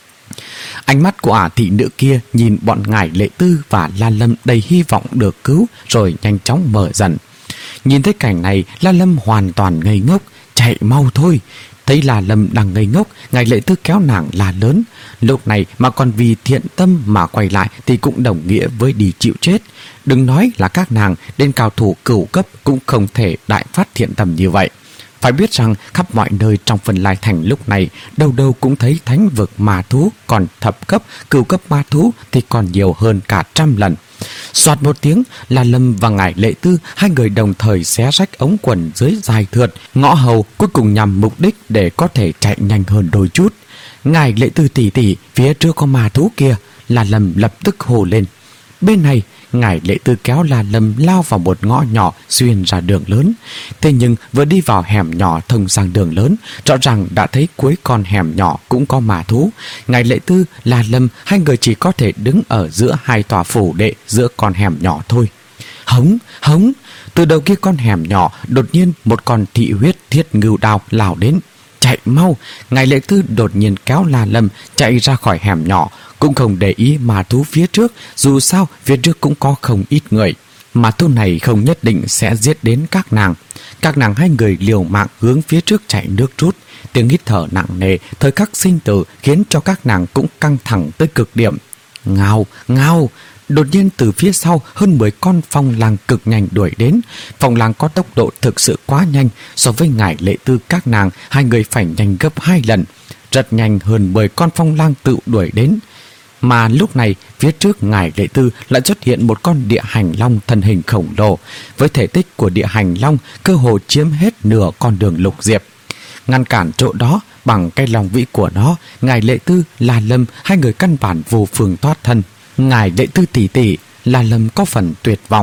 Ánh mắt của ả thị nữ kia nhìn bọn Ngài Lệ Tư và La Lâm đầy hy vọng được cứu, rồi nhanh chóng mở dần. Nhìn thấy cảnh này, La Lâm hoàn toàn ngây ngốc. Chạy mau thôi! Thấy La Lâm đang ngây ngốc, Ngài Lệ Tư kéo nàng la lớn. Lúc này mà còn vì thiện tâm mà quay lại thì cũng đồng nghĩa với đi chịu chết. Đừng nói là các nàng, đến cao thủ cửu cấp cũng không thể đại phát thiện tâm như vậy. Phải biết rằng khắp mọi nơi trong Phân Lai Thành lúc này đâu đâu cũng thấy thánh vực ma thú, còn thập cấp, cửu cấp ma thú thì còn nhiều hơn cả trăm lần. Soạt một tiếng, La Lâm và Ngài Lệ Tư hai người đồng thời xé rách ống quần dưới dài thượt, ngõ hầu, cuối cùng nhằm mục đích để có thể chạy nhanh hơn đôi chút. Ngài Lệ Tư tỷ tỷ, phía trước có ma thú kia! La Lâm lập tức hô lên. Bên này, Ngài Lệ Tư kéo La Lâm lao vào một ngõ nhỏ xuyên ra đường lớn. Thế nhưng vừa đi vào hẻm nhỏ thông sang đường lớn, rõ ràng đã thấy cuối con hẻm nhỏ cũng có ma thú. Ngài Lệ Tư, La Lâm, hai người chỉ có thể đứng ở giữa hai tòa phủ đệ giữa con hẻm nhỏ thôi. Hống, hống! Từ đầu kia con hẻm nhỏ, đột nhiên một con thị huyết thiết ngưu đao lao đến. Chạy mau! Ngài Lệ Tư đột nhiên kéo La Lâm chạy ra khỏi hẻm nhỏ, cũng không để ý ma thú phía trước, dù sao phía trước cũng có không ít người. Ma thú này không nhất định sẽ giết đến các nàng. Các nàng hai người liều mạng hướng phía trước chạy nước rút. Tiếng hít thở nặng nề, thời khắc sinh tử khiến cho các nàng cũng căng thẳng tới cực điểm. Ngao, ngao! Đột nhiên từ phía sau hơn mười con phong lang cực nhanh đuổi đến. Phong lang có tốc độ thực sự quá nhanh, so với Ngài Lệ Tư các nàng, hai người phải nhanh gấp hai lần. Rất nhanh hơn mười con phong lang tự đuổi đến. Mà lúc này phía trước Ngài Lệ Tư lại xuất hiện một con địa hành long thân hình khổng lồ. Với thể tích của địa hành long cơ hồ chiếm hết nửa con đường lục diệp. Ngăn cản chỗ đó bằng cái lòng vĩ của nó, Ngài Lệ Tư, La Lâm hai người căn bản vô phương thoát thân. Ngài Lệ Tư tỷ tỷ, La Lâm có phần tuyệt vọng.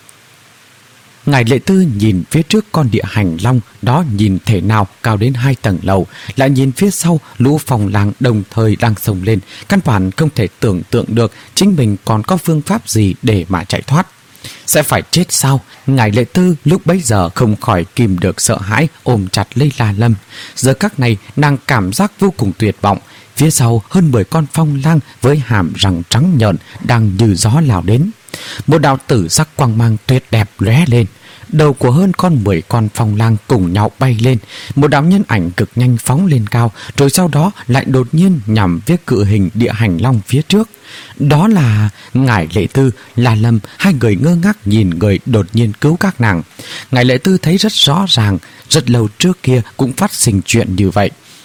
Ngài Lệ Tư nhìn phía trước con địa hành long đó nhìn thể nào cao đến hai tầng lầu, lại nhìn phía sau lũ phong lang đồng thời đang xông lên, căn bản không thể tưởng tượng được chính mình còn có phương pháp gì để mà chạy thoát. Sẽ phải chết sao? Ngài Lệ Tư lúc bấy giờ không khỏi kìm được sợ hãi, ôm chặt lấy La Lâm. Giờ các này nàng cảm giác vô cùng tuyệt vọng. Phía sau hơn mười con phong lang với hàm răng trắng nhợn đang như gió lao đến. Một đạo tử sắc quang mang tuyệt đẹp lóe lên. Đầu của hơn con mười con phong lang cùng nhau bay lên. Một đạo nhân ảnh cực nhanh phóng lên cao, rồi sau đó lại đột nhiên nhằm phía cự hình địa hành long phía trước. Đó là Ngài Lệ Tư, La Lâm, hai người ngơ ngác nhìn người đột nhiên cứu các nàng. Ngài Lệ Tư thấy rất rõ ràng, rất lâu trước kia cũng phát sinh chuyện như vậy.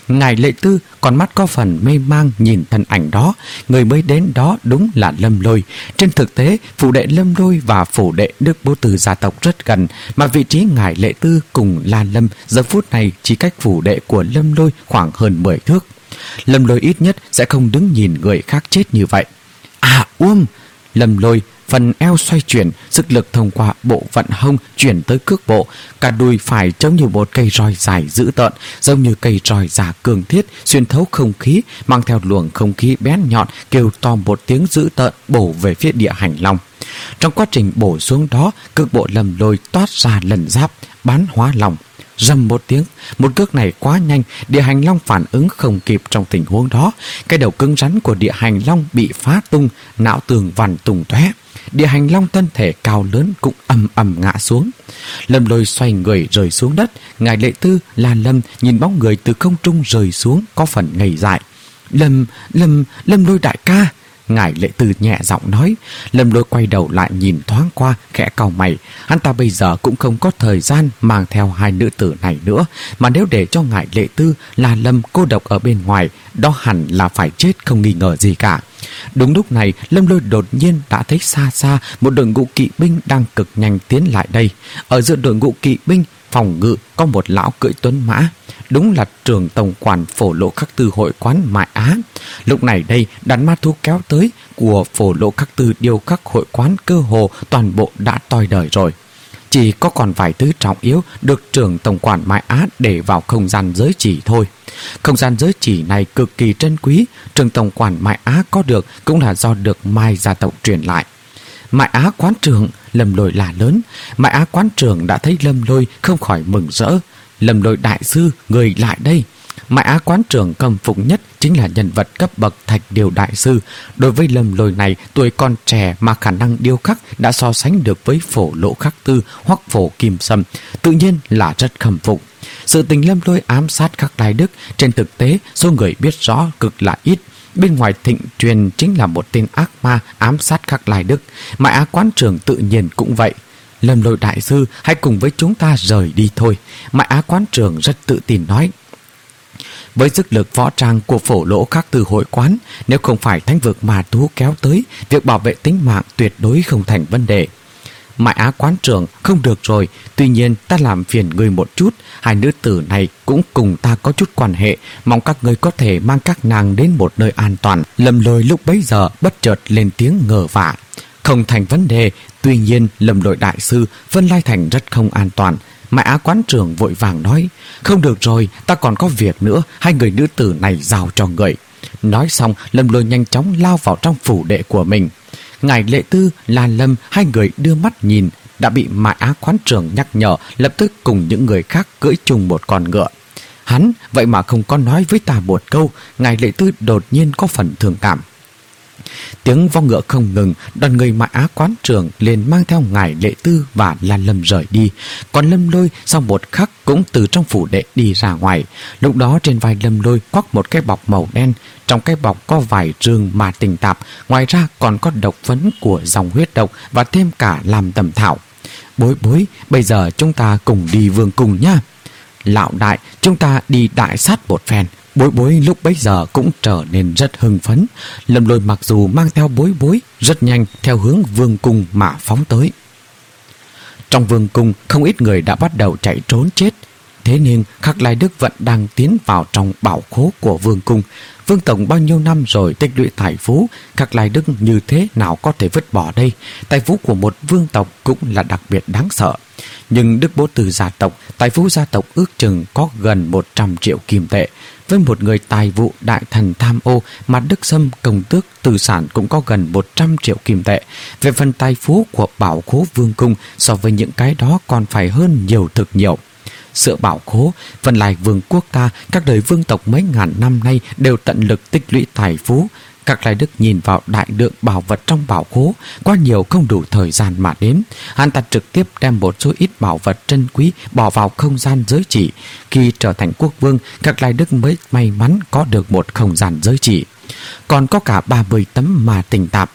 Ngài Lệ Tư con mắt có phần mê mang nhìn thân ảnh đó. Người mới đến đó đúng là Lâm Lôi. Trên thực tế, phủ đệ Lâm Lôi và phủ đệ Đức Bố Từ gia tộc rất gần, mà vị trí Ngài Lệ Tư cùng La Lâm giờ phút này chỉ cách phủ đệ của Lâm Lôi khoảng hơn mười thước. Lâm Lôi ít nhất sẽ không đứng nhìn người khác chết như vậy. À Uông! Lâm Lôi phần eo xoay chuyển, sức lực thông qua bộ vận hông chuyển tới cước bộ, cả đùi phải giống như một cây roi dài dữ tợn, giống như cây roi già cường thiết xuyên thấu không khí, mang theo luồng không khí bén nhọn, kêu to một tiếng dữ tợn bổ về phía địa hành long. Trong quá trình bổ xuống đó, cước bộ Lâm Lôi toát ra lần giáp bán hóa lòng. Rầm một tiếng, một cước này quá nhanh, địa hành long phản ứng không kịp. Trong tình huống đó, cái đầu cứng rắn của địa hành long bị phá tung, não tường vằn tung tóe. Địa hành long thân thể cao lớn cũng ầm ầm ngã xuống. Lâm Lôi xoay người rơi xuống đất. Ngài Lệ Tư, La Lâm nhìn bóng người từ không trung rơi xuống có phần ngây dại. Lâm, Lâm, Lâm Lôi đại ca. Ngài Lệ Tư nhẹ giọng nói. Lâm Lôi quay đầu lại nhìn thoáng qua, khẽ cau mày. Hắn ta bây giờ cũng không có thời gian mang theo hai nữ tử này nữa, mà nếu để cho Ngài Lệ Tư, La Lâm cô độc ở bên ngoài, đó hẳn là phải chết không nghi ngờ gì cả. Đúng lúc này, Lâm Lôi đột nhiên đã thấy xa xa một đội ngũ kỵ binh đang cực nhanh tiến lại đây. Ở giữa đội ngũ kỵ binh phòng ngự có một lão cưỡi tuấn mã, đúng là trưởng tổng quản Phổ Lộ Khắc Tư hội quán Mại Á. Lúc này đây, đàn ma thú kéo tới của Phổ Lộ Khắc Tư điêu khắc hội quán cơ hồ toàn bộ đã toi đời rồi. Chỉ có còn vài thứ trọng yếu được trưởng tổng quản Mại Á để vào không gian giới chỉ thôi. Không gian giới chỉ này cực kỳ trân quý, trưởng tổng quản Mại Á có được cũng là do được Mai gia tộc truyền lại. Mại Á quán trưởng, Lâm Lôi là lớn. Mại Á quán trưởng đã thấy Lâm Lôi không khỏi mừng rỡ. Lâm Lôi đại sư, người lại đây. Mại Á quán trưởng cầm phục nhất chính là nhân vật cấp bậc Thạch Điều đại sư. Đối với Lâm Lôi này, tuổi còn trẻ mà khả năng điêu khắc đã so sánh được với Phổ Lộ Khắc Tư hoặc Phổ Kim Sâm, tự nhiên là rất khâm phục. Sự tình Lâm Lôi ám sát Khắc Lai Đức, trên thực tế số người biết rõ cực là ít. Bên ngoài thịnh truyền chính là một tên ác ma ám sát Khắc Lai Đức. Mại Á quán trưởng tự nhiên cũng vậy. Lâm Lôi đại sư, hãy cùng với chúng ta rời đi thôi. Mại Á quán trưởng rất tự tin nói. Với sức lực võ trang của Phổ Lỗ Khắc Tư hội quán, nếu không phải thánh vực ma thú kéo tới, việc bảo vệ tính mạng tuyệt đối không thành vấn đề. Mại Á quán trưởng, không được rồi, tuy nhiên ta làm phiền người một chút, hai nữ tử này cũng cùng ta có chút quan hệ, mong các người có thể mang các nàng đến một nơi an toàn. Lâm Lôi lúc bấy giờ bất chợt lên tiếng ngờ vả. Không thành vấn đề, tuy nhiên Lâm Lôi đại sư, Vân Lai Thành rất không an toàn. Mại Á quán trưởng vội vàng nói. Không được rồi, ta còn có việc nữa, hai người nữ tử này giao cho người. Nói xong, Lâm Lôi nhanh chóng lao vào trong phủ đệ của mình. Ngài Lệ Tư, La Lâm, hai người đưa mắt nhìn, đã bị Mại Á quán trưởng nhắc nhở, lập tức cùng những người khác cưỡi chung một con ngựa. Hắn vậy mà không có nói với ta một câu. Ngài Lệ Tư đột nhiên có phần thương cảm. Tiếng vó ngựa không ngừng, đoàn người Mại Á quán trưởng liền mang theo Ngài Lệ Tư và La Lâm rời đi. Còn Lâm Lôi sau một khắc cũng từ trong phủ đệ đi ra ngoài. Lúc đó trên vai Lâm Lôi khoác một cái bọc màu đen, trong cái bọc có vài rương mà tình tạp, ngoài ra còn có độc phấn của dòng huyết độc và thêm cả làm tầm thảo. Bối bối, bây giờ chúng ta cùng đi vương cung nhá. Lão đại, chúng ta đi đại sát một phen. Bối bối lúc bấy giờ cũng trở nên rất hưng phấn. Lâm Lôi mặc dù mang theo bối bối, rất nhanh theo hướng vương cung mà phóng tới. Trong vương cung, không ít người đã bắt đầu chạy trốn chết. Thế nên Khắc Lai Đức vẫn đang tiến vào trong bảo khố của vương cung. Vương tổng bao nhiêu năm rồi tích lũy tài phú, Khắc Lai Đức như thế nào có thể vứt bỏ đây? Tài phú của một vương tộc cũng là đặc biệt đáng sợ. Nhưng Đức Bố Từ gia tộc, tài phú gia tộc ước chừng có gần một trăm triệu kim tệ. Với một người tài vụ đại thần tham ô mà Đức Sâm công tước tư sản cũng có gần một trăm triệu kim tệ. Về phần tài phú của bảo khố vương cung, so với những cái đó còn phải hơn nhiều thực nhiều. Sự bảo khố, Vân Lai vương quốc ta, các đời vương tộc mấy ngàn năm nay đều tận lực tích lũy tài phú. Khắc Lai Đức nhìn vào đại lượng bảo vật trong bảo khố, quá nhiều không đủ thời gian mà đếm. Hắn ta trực tiếp đem một số ít bảo vật trân quý bỏ vào không gian giới chỉ. Khi trở thành quốc vương, Khắc Lai Đức mới may mắn có được một không gian giới chỉ. Còn có cả ba mươi tấm mà tình tạp.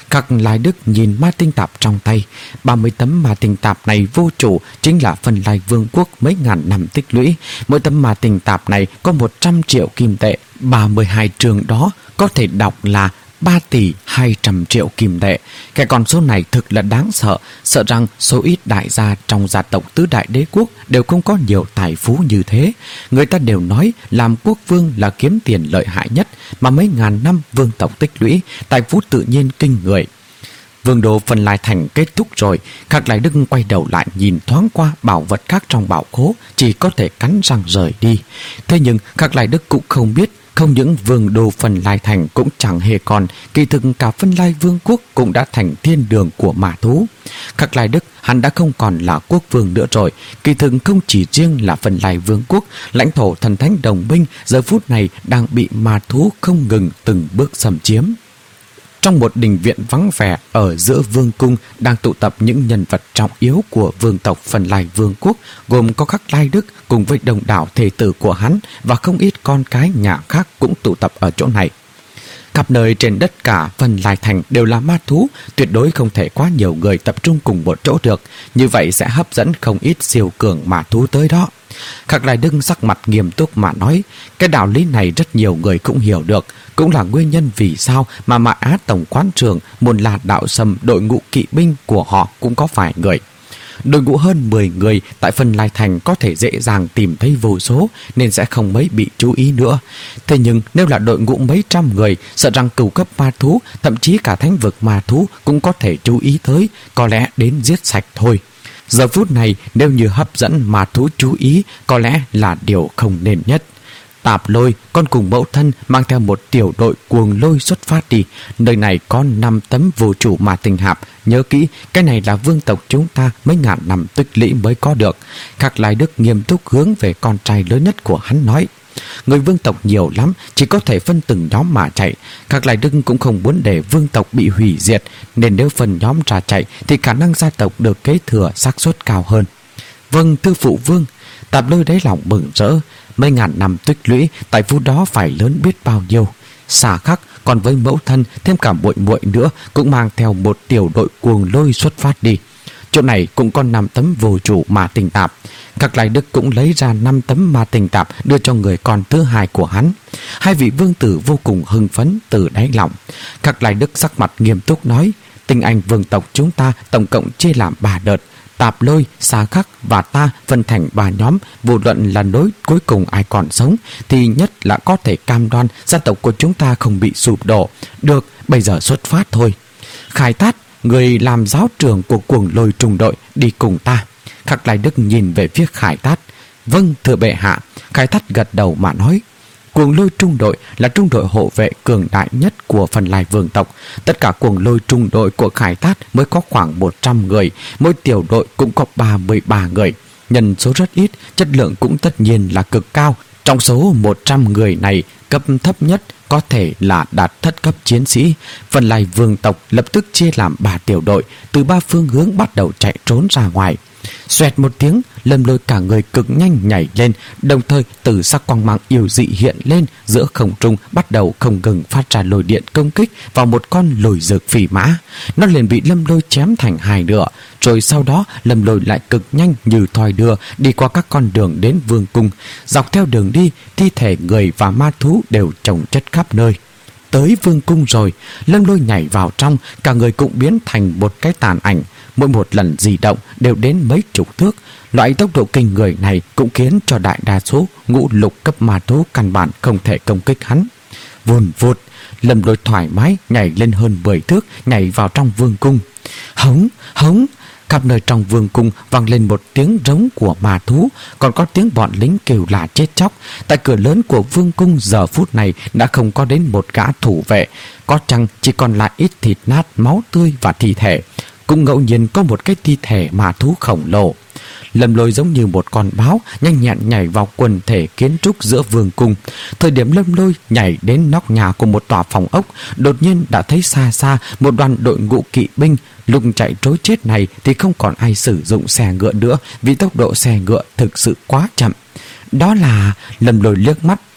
Khắc Lai Đức nhìn ma tinh tạp trong tay. Ba mươi tấm ma tinh tạp này vô chủ chính là Vân Lai Vương quốc mấy ngàn năm tích lũy. Mỗi tấm ma tinh tạp này có một trăm triệu kim tệ. Ba mươi hai trường đó có thể đọc là ba tỷ hai trăm triệu kim tệ. Cái con số này thực là đáng sợ. Sợ rằng số ít đại gia trong gia tộc tứ đại đế quốc đều không có nhiều tài phú như thế. Người ta đều nói làm quốc vương là kiếm tiền lợi hại nhất, mà mấy ngàn năm vương tộc tích lũy, tài phú tự nhiên kinh người. Vương đô Vân Lai Thành kết thúc rồi. Khắc Lai Đức quay đầu lại nhìn thoáng qua bảo vật khác trong bảo khố, chỉ có thể cắn răng rời đi. Thế nhưng Khắc Lai Đức cũng không biết, không những vương đô Vân Lai Thành cũng chẳng hề còn, kỳ thực cả Vân Lai Vương quốc cũng đã thành thiên đường của ma thú. Khắc Lai Đức hắn đã không còn là quốc vương nữa rồi. Kỳ thực không chỉ riêng là Vân Lai Vương quốc, lãnh thổ thần thánh đồng minh giờ phút này đang bị ma thú không ngừng từng bước xâm chiếm. Trong một đình viện vắng vẻ ở giữa vương cung đang tụ tập những nhân vật trọng yếu của vương tộc Vân Lai Vương quốc, gồm có Khắc Lai Đức cùng với đồng đảo thê tử của hắn và không ít con cái nhà khác cũng tụ tập ở chỗ này. Khắp nơi trên đất cả Vân Lai Thành đều là ma thú, tuyệt đối không thể quá nhiều người tập trung cùng một chỗ được, như vậy sẽ hấp dẫn không ít siêu cường ma thú tới đó. Khắc Lai Đức sắc mặt nghiêm túc mà nói, cái đạo lý này rất nhiều người cũng hiểu được, cũng là nguyên nhân vì sao mà Mã Á Tổng quán trường Muôn La Đạo Sâm đội ngũ kỵ binh của họ cũng có vài người. Đội ngũ hơn mười người tại Vân Lai Thành có thể dễ dàng tìm thấy vô số nên sẽ không mấy bị chú ý nữa. Thế nhưng nếu là đội ngũ mấy trăm người, sợ rằng cửu cấp ma thú, thậm chí cả thánh vực ma thú cũng có thể chú ý tới, có lẽ đến giết sạch thôi. Giờ phút này nếu như hấp dẫn ma thú chú ý, có lẽ là điều không nên nhất. Tạp Lôi con cùng mẫu thân mang theo một tiểu đội cuồng lôi xuất phát đi. Nơi này có năm tấm vô chủ ma tinh hạp. Nhớ kỹ, cái này là vương tộc chúng ta mấy ngàn năm tích lũy mới có được. Khắc Lai Đức nghiêm túc hướng về con trai lớn nhất của hắn nói. Người vương tộc nhiều lắm, chỉ có thể phân từng nhóm mà chạy. Khắc Lai Đức cũng không muốn để vương tộc bị hủy diệt, nên nếu phân nhóm ra chạy thì khả năng gia tộc được kế thừa xác suất cao hơn. Vâng, thưa phụ vương. Tạp Lôi đáy lòng mừng rỡ. Mấy ngàn năm tích lũy, tài phú đó phải lớn biết bao nhiêu. Xà Khắc còn với mẫu thân thêm cả muội muội nữa cũng mang theo một tiểu đội cuồng lôi xuất phát đi. Chỗ này cũng có năm tấm vô chủ ma tinh tạp. Khắc Lai Đức cũng lấy ra năm tấm ma tinh tạp đưa cho người con thứ hai của hắn. Hai vị vương tử vô cùng hưng phấn từ đáy lòng. Khắc Lai Đức sắc mặt nghiêm túc nói, tinh anh vương tộc chúng ta tổng cộng chia làm ba đợt. Tạp Lôi, Xà Khắc và ta phân thành ba nhóm. Vô luận là đối cuối cùng ai còn sống thì nhất là có thể cam đoan gia tộc của chúng ta không bị sụp đổ. Được, bây giờ xuất phát thôi. Khai Tát, người làm giáo trưởng của cuồng lôi trung đội, đi cùng ta. Khắc Lai Đức nhìn về phía Khai Tát. Vâng, thưa bệ hạ. Khai Tát gật đầu mà nói. Cuồng lôi trung đội là trung đội hộ vệ cường đại nhất của Vân Lai Vương tộc. Tất cả cuồng lôi trung đội của Khải Tát mới có khoảng một trăm người, mỗi tiểu đội cũng có ba mươi ba người. Nhân số rất ít, chất lượng cũng tất nhiên là cực cao. Trong số một trăm người này, cấp thấp nhất có thể là đạt thất cấp chiến sĩ. Vân Lai Vương tộc lập tức chia làm ba tiểu đội, từ ba phương hướng bắt đầu chạy trốn ra ngoài. Xoẹt một tiếng, Lâm Lôi cả người cực nhanh nhảy lên, đồng thời từ sắc quang mang yêu dị hiện lên giữa không trung, bắt đầu không ngừng phát ra lôi điện công kích vào một con lôi dược phỉ mã. Nó liền bị Lâm Lôi chém thành hai nửa, rồi sau đó Lâm Lôi lại cực nhanh như thoi đưa đi qua các con đường đến vương cung. Dọc theo đường đi, thi thể người và ma thú đều chồng chất khắp nơi. Tới vương cung rồi, Lâm Lôi nhảy vào trong, cả người cũng biến thành một cái tàn ảnh. Mỗi một lần di động đều đến mấy chục thước. Loại tốc độ kinh người này cũng khiến cho đại đa số ngũ lục cấp ma thú căn bản không thể công kích hắn. Vùn vụt, Lâm Lôi thoải mái nhảy lên hơn mười thước, nhảy vào trong vương cung. Hống, hống, khắp nơi trong vương cung vang lên một tiếng rống của ma thú, còn có tiếng bọn lính kêu là chết chóc. Tại cửa lớn của vương cung giờ phút này đã không có đến một gã thủ vệ, có chăng chỉ còn lại ít thịt nát, máu tươi và thi thể. Cũng ngẫu nhiên có một cái thi thể ma thú khổng lồ. Lâm Lôi giống như một con báo nhanh nhẹn nhảy vào quần thể kiến trúc giữa vương cung. Thời điểm Lâm Lôi nhảy đến nóc nhà của một tòa phòng ốc, đột nhiên đã thấy xa xa một đoàn đội ngũ kỵ binh. Lúc chạy trối chết này thì không còn ai sử dụng xe ngựa nữa, vì tốc độ xe ngựa thực sự quá chậm. Đó là... Lâm Lôi liếc mắt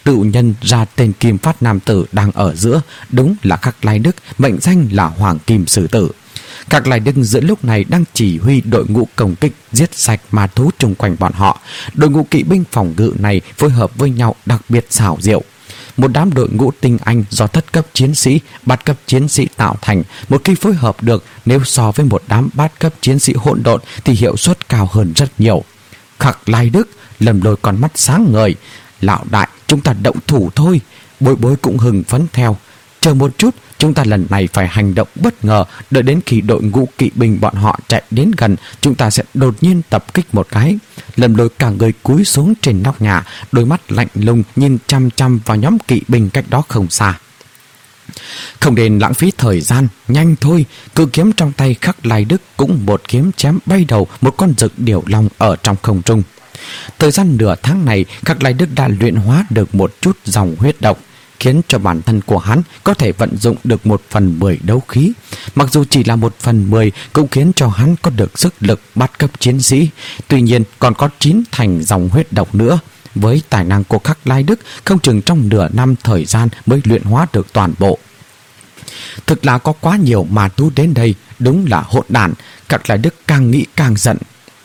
tự nhân ra tên Kim Phát nam tử đang ở giữa, đúng là Khắc Lai Đức, mệnh danh là Hoàng Kim Sử Tử. Khắc Lai Đức giữa lúc này đang chỉ huy đội ngũ công kích giết sạch ma thú chung quanh bọn họ. Đội ngũ kỵ binh phòng ngự này phối hợp với nhau đặc biệt xảo diệu. Một đám đội ngũ tinh anh do thất cấp chiến sĩ, bát cấp chiến sĩ tạo thành, một khi phối hợp được, nếu so với một đám bát cấp chiến sĩ hỗn độn thì hiệu suất cao hơn rất nhiều. Khắc Lai Đức, Lâm Lôi con mắt sáng ngời. Lão đại, chúng ta động thủ thôi. Bối Bối cũng hừng phấn theo. Chờ một chút, chúng ta lần này phải hành động bất ngờ. Đợi đến khi đội ngũ kỵ binh bọn họ chạy đến gần, chúng ta sẽ đột nhiên tập kích một cái. Lâm Lôi cả người cúi xuống trên nóc nhà, đôi mắt lạnh lùng nhìn chăm chăm vào nhóm kỵ binh cách đó không xa. Không nên lãng phí thời gian, nhanh thôi. Cự kiếm trong tay Khắc Lai Đức cũng một kiếm chém bay đầu một con dực điểu long ở trong không trung. Thời gian nửa tháng này, Khắc Lai Đức đã luyện hóa được một chút dòng huyết độc, khiến cho bản thân của hắn có thể vận dụng được một phần mười đấu khí. Mặc dù chỉ là một phần mười cũng khiến cho hắn có được sức lực bát cấp chiến sĩ. Tuy nhiên còn có chín thành dòng huyết độc nữa. Với tài năng của Khắc Lai Đức, không chừng trong nửa năm thời gian mới luyện hóa được toàn bộ. Thực là có quá nhiều ma thú đến đây, đúng là hỗn đản. Khắc Lai Đức càng nghĩ càng giận.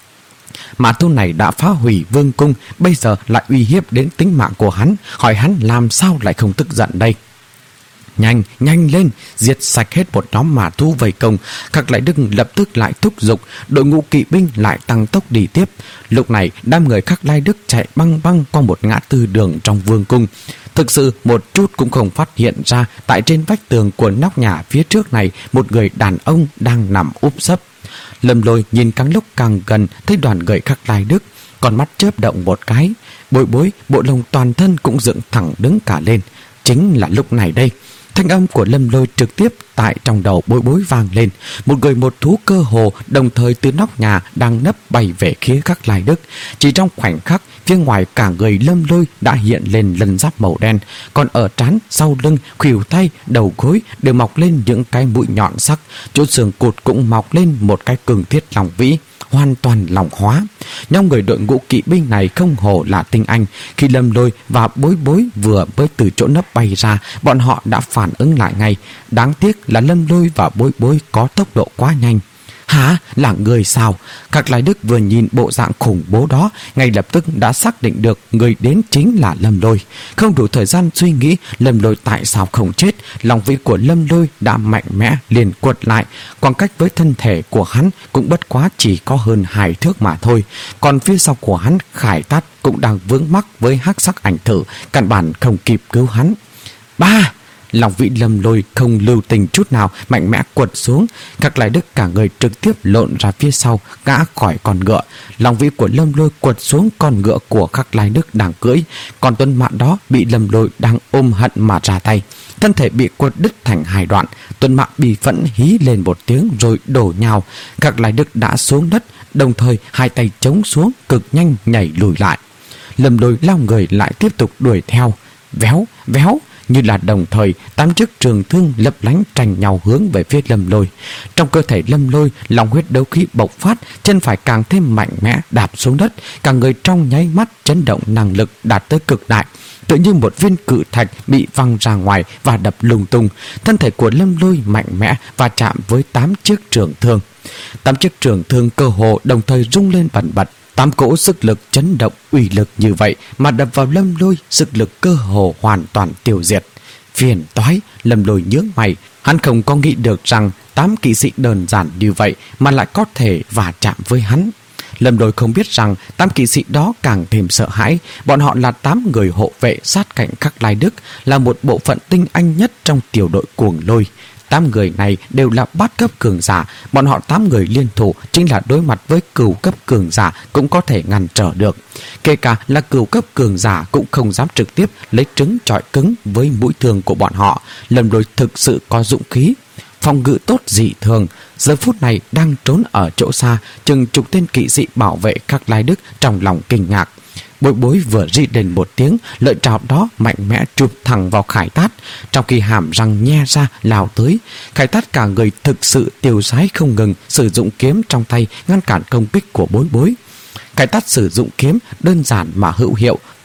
Ma thú này đã phá hủy vương cung, bây giờ lại uy hiếp đến tính mạng của hắn, hỏi hắn làm sao lại không tức giận đây. Nhanh, nhanh lên, diệt sạch hết một nhóm ma thú vây công. Khắc Lai Đức lập tức lại thúc giục, đội ngũ kỵ binh lại tăng tốc đi tiếp. Lúc này đám người Khắc Lai Đức chạy băng băng qua một ngã tư đường trong vương cung. Thực sự một chút cũng không phát hiện ra tại trên vách tường của nóc nhà phía trước này một người đàn ông đang nằm úp sấp. Lâm Lôi nhìn càng lúc càng gần, thấy đoàn người Khắc Lai Đức, con mắt chớp động một cái. Bối Bối, bộ lông toàn thân cũng dựng thẳng đứng cả lên. Chính là lúc này đây, thanh âm của Lâm Lôi trực tiếp tại trong đầu Bối Bối vang lên. Một người một thú cơ hồ đồng thời từ nóc nhà đang nấp bay về phía Khắc Lai Đức. Chỉ trong khoảnh khắc, phía ngoài cả người Lâm Lôi đã hiện lên lân giáp màu đen, còn ở trán, sau lưng, khuỷu tay, đầu gối đều mọc lên những cái mũi nhọn sắc, chỗ xương cụt cũng mọc lên một cái cường thiết long vĩ, hoàn toàn long hóa. Nhóm người đội ngũ kỵ binh này không hổ là tinh anh. Khi Lâm Lôi và Bối Bối vừa mới từ chỗ nấp bay ra, bọn họ đã phản ứng lại ngay. Đáng tiếc là Lâm Lôi và Bối Bối có tốc độ quá nhanh. Hả? Là người sao? Khắc Lai Đức vừa nhìn bộ dạng khủng bố đó, ngay lập tức đã xác định được người đến chính là Lâm Lôi. Không đủ thời gian suy nghĩ Lâm Lôi tại sao không chết, lòng vĩ của Lâm Lôi đã mạnh mẽ liền quật lại. Khoảng cách với thân thể của hắn cũng bất quá chỉ có hơn hai thước mà thôi. Còn phía sau của hắn, Khải Tát cũng đang vướng mắc với hắc sắc ảnh thử, căn bản không kịp cứu hắn. Ba! Lòng vĩ Lâm Lôi không lưu tình chút nào mạnh mẽ quật xuống. Khắc Lai Đức cả người trực tiếp lộn ra phía sau, ngã khỏi con ngựa. Lòng vĩ của Lâm Lôi quật xuống con ngựa của Khắc Lai Đức đang cưỡi. Còn Tuấn Mạn đó bị Lâm Lôi đang ôm hận mà ra tay, thân thể bị quật đứt thành hai đoạn. Tuấn Mạn bị phẫn hí lên một tiếng rồi đổ nhào. Khắc Lai Đức đã xuống đất, đồng thời hai tay chống xuống, cực nhanh nhảy lùi lại. Lâm Lôi lao người lại tiếp tục đuổi theo. Véo, véo, như là đồng thời tám chiếc trường thương lấp lánh tranh nhau hướng về phía Lâm Lôi. Trong cơ thể Lâm Lôi, lòng huyết đấu khí bộc phát, chân phải càng thêm mạnh mẽ đạp xuống đất, cả người trong nháy mắt chấn động năng lực đạt tới cực đại, tự như một viên cự thạch bị văng ra ngoài và đập lung tung. Thân thể của Lâm Lôi mạnh mẽ và chạm với tám chiếc trường thương. Tám chiếc trường thương cơ hồ đồng thời rung lên bần bật. Tám cỗ sức lực chấn động uy lực như vậy mà đập vào Lâm Lôi, sức lực cơ hồ hoàn toàn tiêu diệt. Phiền toái, Lâm Lôi nhướng mày, hắn không có nghĩ được rằng tám kỵ sĩ đơn giản như vậy mà lại có thể va chạm với hắn. Lâm Lôi không biết rằng tám kỵ sĩ đó càng thêm sợ hãi. Bọn họ là tám người hộ vệ sát cạnh Khắc Lai Đức, là một bộ phận tinh anh nhất trong tiểu đội Cuồng Lôi. Tám người này đều là bát cấp cường giả. Bọn họ tám người liên thủ chính là đối mặt với cửu cấp cường giả cũng có thể ngăn trở được. Kể cả là cửu cấp cường giả cũng không dám trực tiếp lấy trứng chọi cứng với mũi thương của bọn họ. Lâm Lôi thực sự có dũng khí, phòng ngự tốt dị thường. Giờ phút này đang trốn ở chỗ xa, chừng chục tên kỵ sĩ bảo vệ Khắc Lai Đức trong lòng kinh ngạc. Bối Bối vừa rít lên một tiếng, lợi trảo đó mạnh mẽ chụp thẳng vào Khải Tát, trong khi hàm răng nhe ra lao tới. Khải Tát cả người thực sự tiêu sái không ngừng, sử dụng kiếm trong tay ngăn cản công kích của Bối Bối. Khải Tát sử dụng kiếm đơn giản mà hữu hiệu,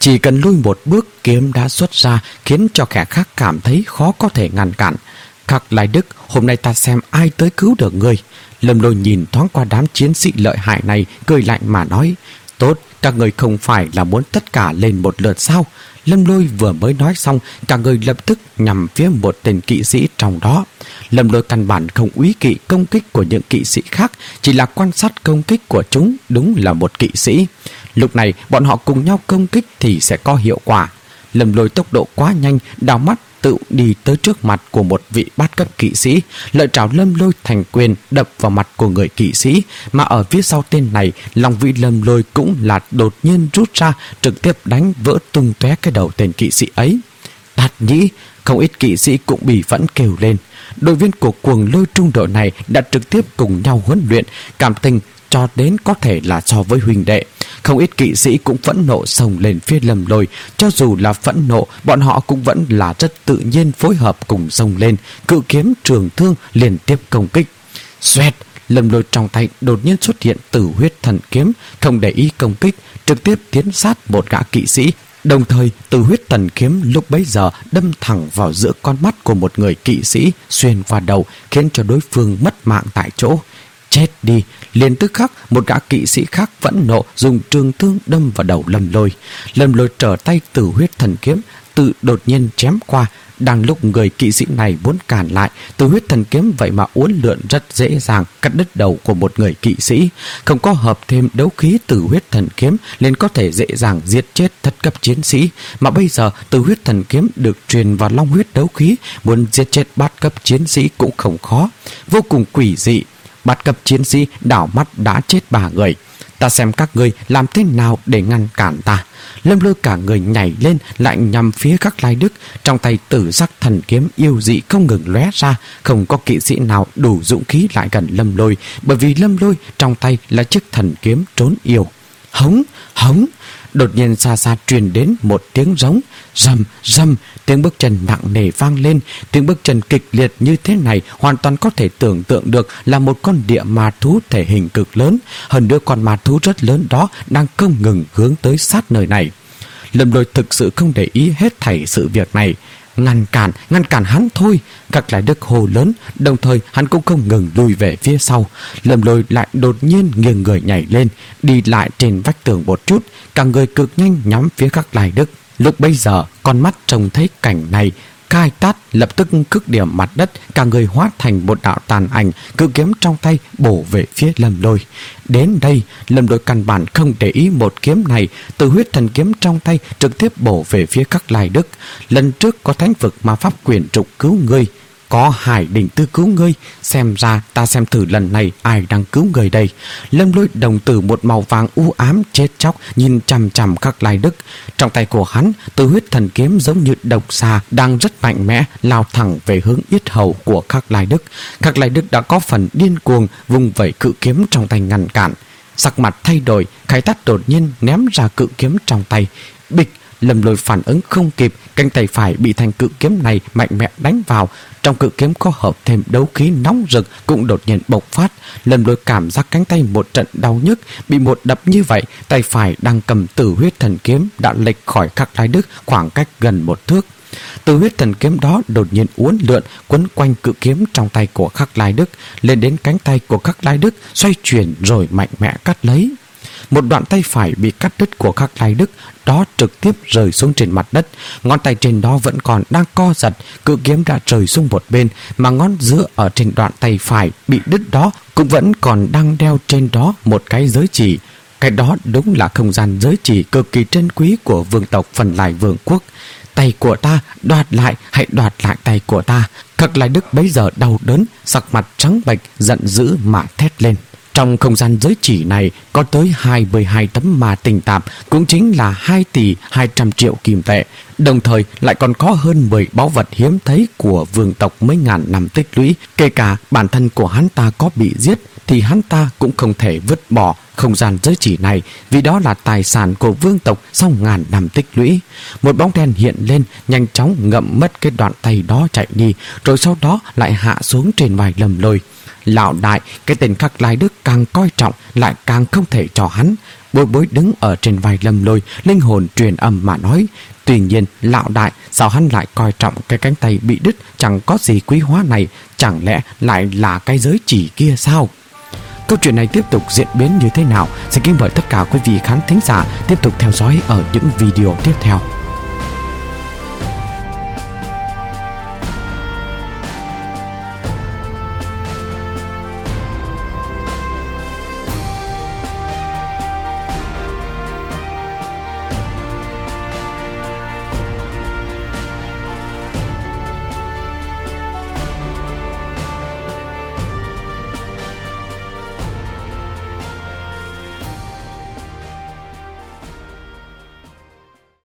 Chỉ cần lui một bước, kiếm đã xuất ra, khiến cho kẻ khác cảm thấy khó có thể ngăn cản. Khắc Lai Đức, hôm nay ta xem ai tới cứu được ngươi. Lâm Lôi nhìn thoáng qua đám chiến sĩ lợi hại này, cười lạnh mà nói: Tốt, các người không phải là muốn tất cả lên một lượt sao? Lâm Lôi vừa mới nói xong, cả người lập tức nhằm phía một tên kỵ sĩ trong đó. Lâm Lôi căn bản không úy kỵ công kích của những kỵ sĩ khác, chỉ là quan sát công kích của chúng, đúng là một kỵ sĩ. Lúc này bọn họ cùng nhau công kích thì sẽ có hiệu quả. Lâm Lôi tốc độ quá nhanh, đảo mắt tự đi tới trước mặt của một vị bát cấp kỵ sĩ, lợi trảo Lâm Lôi thành quyền đập vào mặt của người kỵ sĩ. Mà ở phía sau tên này, Long Vĩ Lâm Lôi cũng là đột nhiên rút ra, trực tiếp đánh vỡ tung tóe cái đầu tên kỵ sĩ ấy. Đạt nhĩ, không ít kỵ sĩ cũng bị phẫn kêu lên. Đội viên của Cuồng Lôi trung đội này đã trực tiếp cùng nhau huấn luyện, cảm tình cho đến có thể là so với huynh đệ. Không ít kỵ sĩ cũng phẫn nộ xông lên phía Lâm Lôi. Cho dù là phẫn nộ, bọn họ cũng vẫn là rất tự nhiên phối hợp cùng xông lên, cự kiếm trường thương liên tiếp công kích. Xoẹt, Lâm Lôi trong tay đột nhiên xuất hiện Tử Huyết Thần Kiếm, không để ý công kích, trực tiếp tiến sát một gã kỵ sĩ. Đồng thời, Tử Huyết Thần Kiếm lúc bấy giờ đâm thẳng vào giữa con mắt của một người kỵ sĩ, xuyên qua đầu, khiến cho đối phương mất mạng tại chỗ. Chết đi! Liền tức khắc, một gã kỵ sĩ khác vẫn nộ dùng trường thương đâm vào đầu Lâm Lôi. Lâm Lôi trở tay Tử Huyết Thần Kiếm, tự đột nhiên chém qua. Đang lúc người kỵ sĩ này muốn cản lại, Tử Huyết Thần Kiếm vậy mà uốn lượn rất dễ dàng cắt đứt đầu của một người kỵ sĩ. Không có hợp thêm đấu khí Tử Huyết Thần Kiếm nên có thể dễ dàng giết chết thất cấp chiến sĩ. Mà bây giờ Tử Huyết Thần Kiếm được truyền vào long huyết đấu khí, muốn giết chết bát cấp chiến sĩ cũng không khó. Vô cùng quỷ dị. Bát cấp chiến sĩ đảo mắt đã chết ba người. Ta xem các ngươi làm thế nào để ngăn cản ta. Lâm Lôi cả người nhảy lên, lại nhằm phía Khắc Lai Đức. Trong tay Tử Sắc Thần Kiếm yêu dị không ngừng lóe ra. Không có kỵ sĩ nào đủ dũng khí lại gần Lâm Lôi, bởi vì Lâm Lôi trong tay là chiếc thần kiếm trốn yêu. Hống, hống. Đột nhiên xa xa truyền đến một tiếng rống. Rầm, rầm. Tiếng bước chân nặng nề vang lên. Tiếng bước chân kịch liệt như thế này hoàn toàn có thể tưởng tượng được là một con địa ma thú thể hình cực lớn. Hơn nữa con ma thú rất lớn đó đang không ngừng hướng tới sát nơi này. Lâm Lôi thực sự không để ý hết thảy sự việc này. Ngăn cản, ngăn cản hắn thôi. Khắc Lai Đức hô lớn, đồng thời hắn cũng không ngừng lùi về phía sau. Lâm Lôi lại đột nhiên nghiêng người nhảy lên, đi lại trên vách tường một chút, cả người cực nhanh nhắm phía Khắc Lai Đức. Lúc bấy giờ, con mắt trông thấy cảnh này, Khai Tát lập tức cực điểm mặt đất, cả người hóa thành một đạo tàn ảnh, cự kiếm trong tay bổ về phía Lâm Lôi. Đến đây, Lâm Lôi căn bản không để ý một kiếm này, Tử Huyết Thần Kiếm trong tay trực tiếp bổ về phía Khắc Lai Đức. Lần trước có thánh vực ma pháp quyền trục cứu ngươi, có Hải Đỉnh Tư cứu ngươi, xem ra ta xem thử lần này ai đang cứu người đây. Lâm Lôi đồng tử một màu vàng u ám chết chóc nhìn chằm chằm Khắc Lai Đức. Trong tay của hắn, Tử Huyết Thần Kiếm giống như độc xà đang rất mạnh mẽ lao thẳng về hướng yết hầu của Khắc Lai Đức. Khắc Lai Đức đã có phần điên cuồng vùng vẩy cự kiếm trong tay ngăn cản. Sắc mặt thay đổi, Khai Tát đột nhiên ném ra cự kiếm trong tay. Bịch! Lâm Lôi phản ứng không kịp, cánh tay phải bị thanh cự kiếm này mạnh mẽ đánh vào. Trong cự kiếm có hợp thêm đấu khí nóng rực cũng đột nhiên bộc phát. Lâm Lôi cảm giác cánh tay một trận đau nhức, bị một đập như vậy, tay phải đang cầm Tử Huyết Thần Kiếm đã lệch khỏi Khắc Lai Đức khoảng cách gần một thước. Tử Huyết Thần Kiếm đó đột nhiên uốn lượn quấn quanh cự kiếm trong tay của Khắc Lai Đức, lên đến cánh tay của Khắc Lai Đức, xoay chuyển rồi mạnh mẽ cắt lấy. Một đoạn tay phải bị cắt đứt của Khắc Lai Đức đó trực tiếp rơi xuống trên mặt đất. Ngón tay trên đó vẫn còn đang co giật, cự kiếm đã rơi xuống một bên, mà ngón giữa ở trên đoạn tay phải bị đứt đó cũng vẫn còn đang đeo trên đó một cái giới chỉ. Cái đó đúng là không gian giới chỉ cực kỳ trân quý của vương tộc Phần Lai Vương quốc. Tay của ta, đoạt lại, hãy đoạt lại tay của ta. Khắc Lai Đức bấy giờ đau đớn, sắc mặt trắng bệch, giận dữ mà thét lên. Trong không gian giới chỉ này có tới hai mươi hai tấm ma tinh tạp, cũng chính là hai tỷ hai trăm triệu kim tệ. Đồng thời lại còn có hơn mười báu vật hiếm thấy của vương tộc mấy ngàn năm tích lũy. Kể cả bản thân của hắn ta có bị giết thì hắn ta cũng không thể vứt bỏ không gian giới chỉ này, vì đó là tài sản của vương tộc sau ngàn năm tích lũy. Một bóng đen hiện lên, nhanh chóng ngậm mất cái đoạn tay đó chạy đi, rồi sau đó lại hạ xuống trên vai Lâm Lôi. Lão đại, cái tên Khắc Lai Đức càng coi trọng lại càng không thể cho hắn. Bối Bối đứng ở trên vai Lâm Lôi, linh hồn truyền âm mà nói. Tuy nhiên lão đại, sao hắn lại coi trọng cái cánh tay bị đứt chẳng có gì quý hóa này? Chẳng lẽ lại là cái giới chỉ kia sao? Câu chuyện này tiếp tục diễn biến như thế nào? Xin kính mời tất cả quý vị khán thính giả tiếp tục theo dõi ở những video tiếp theo.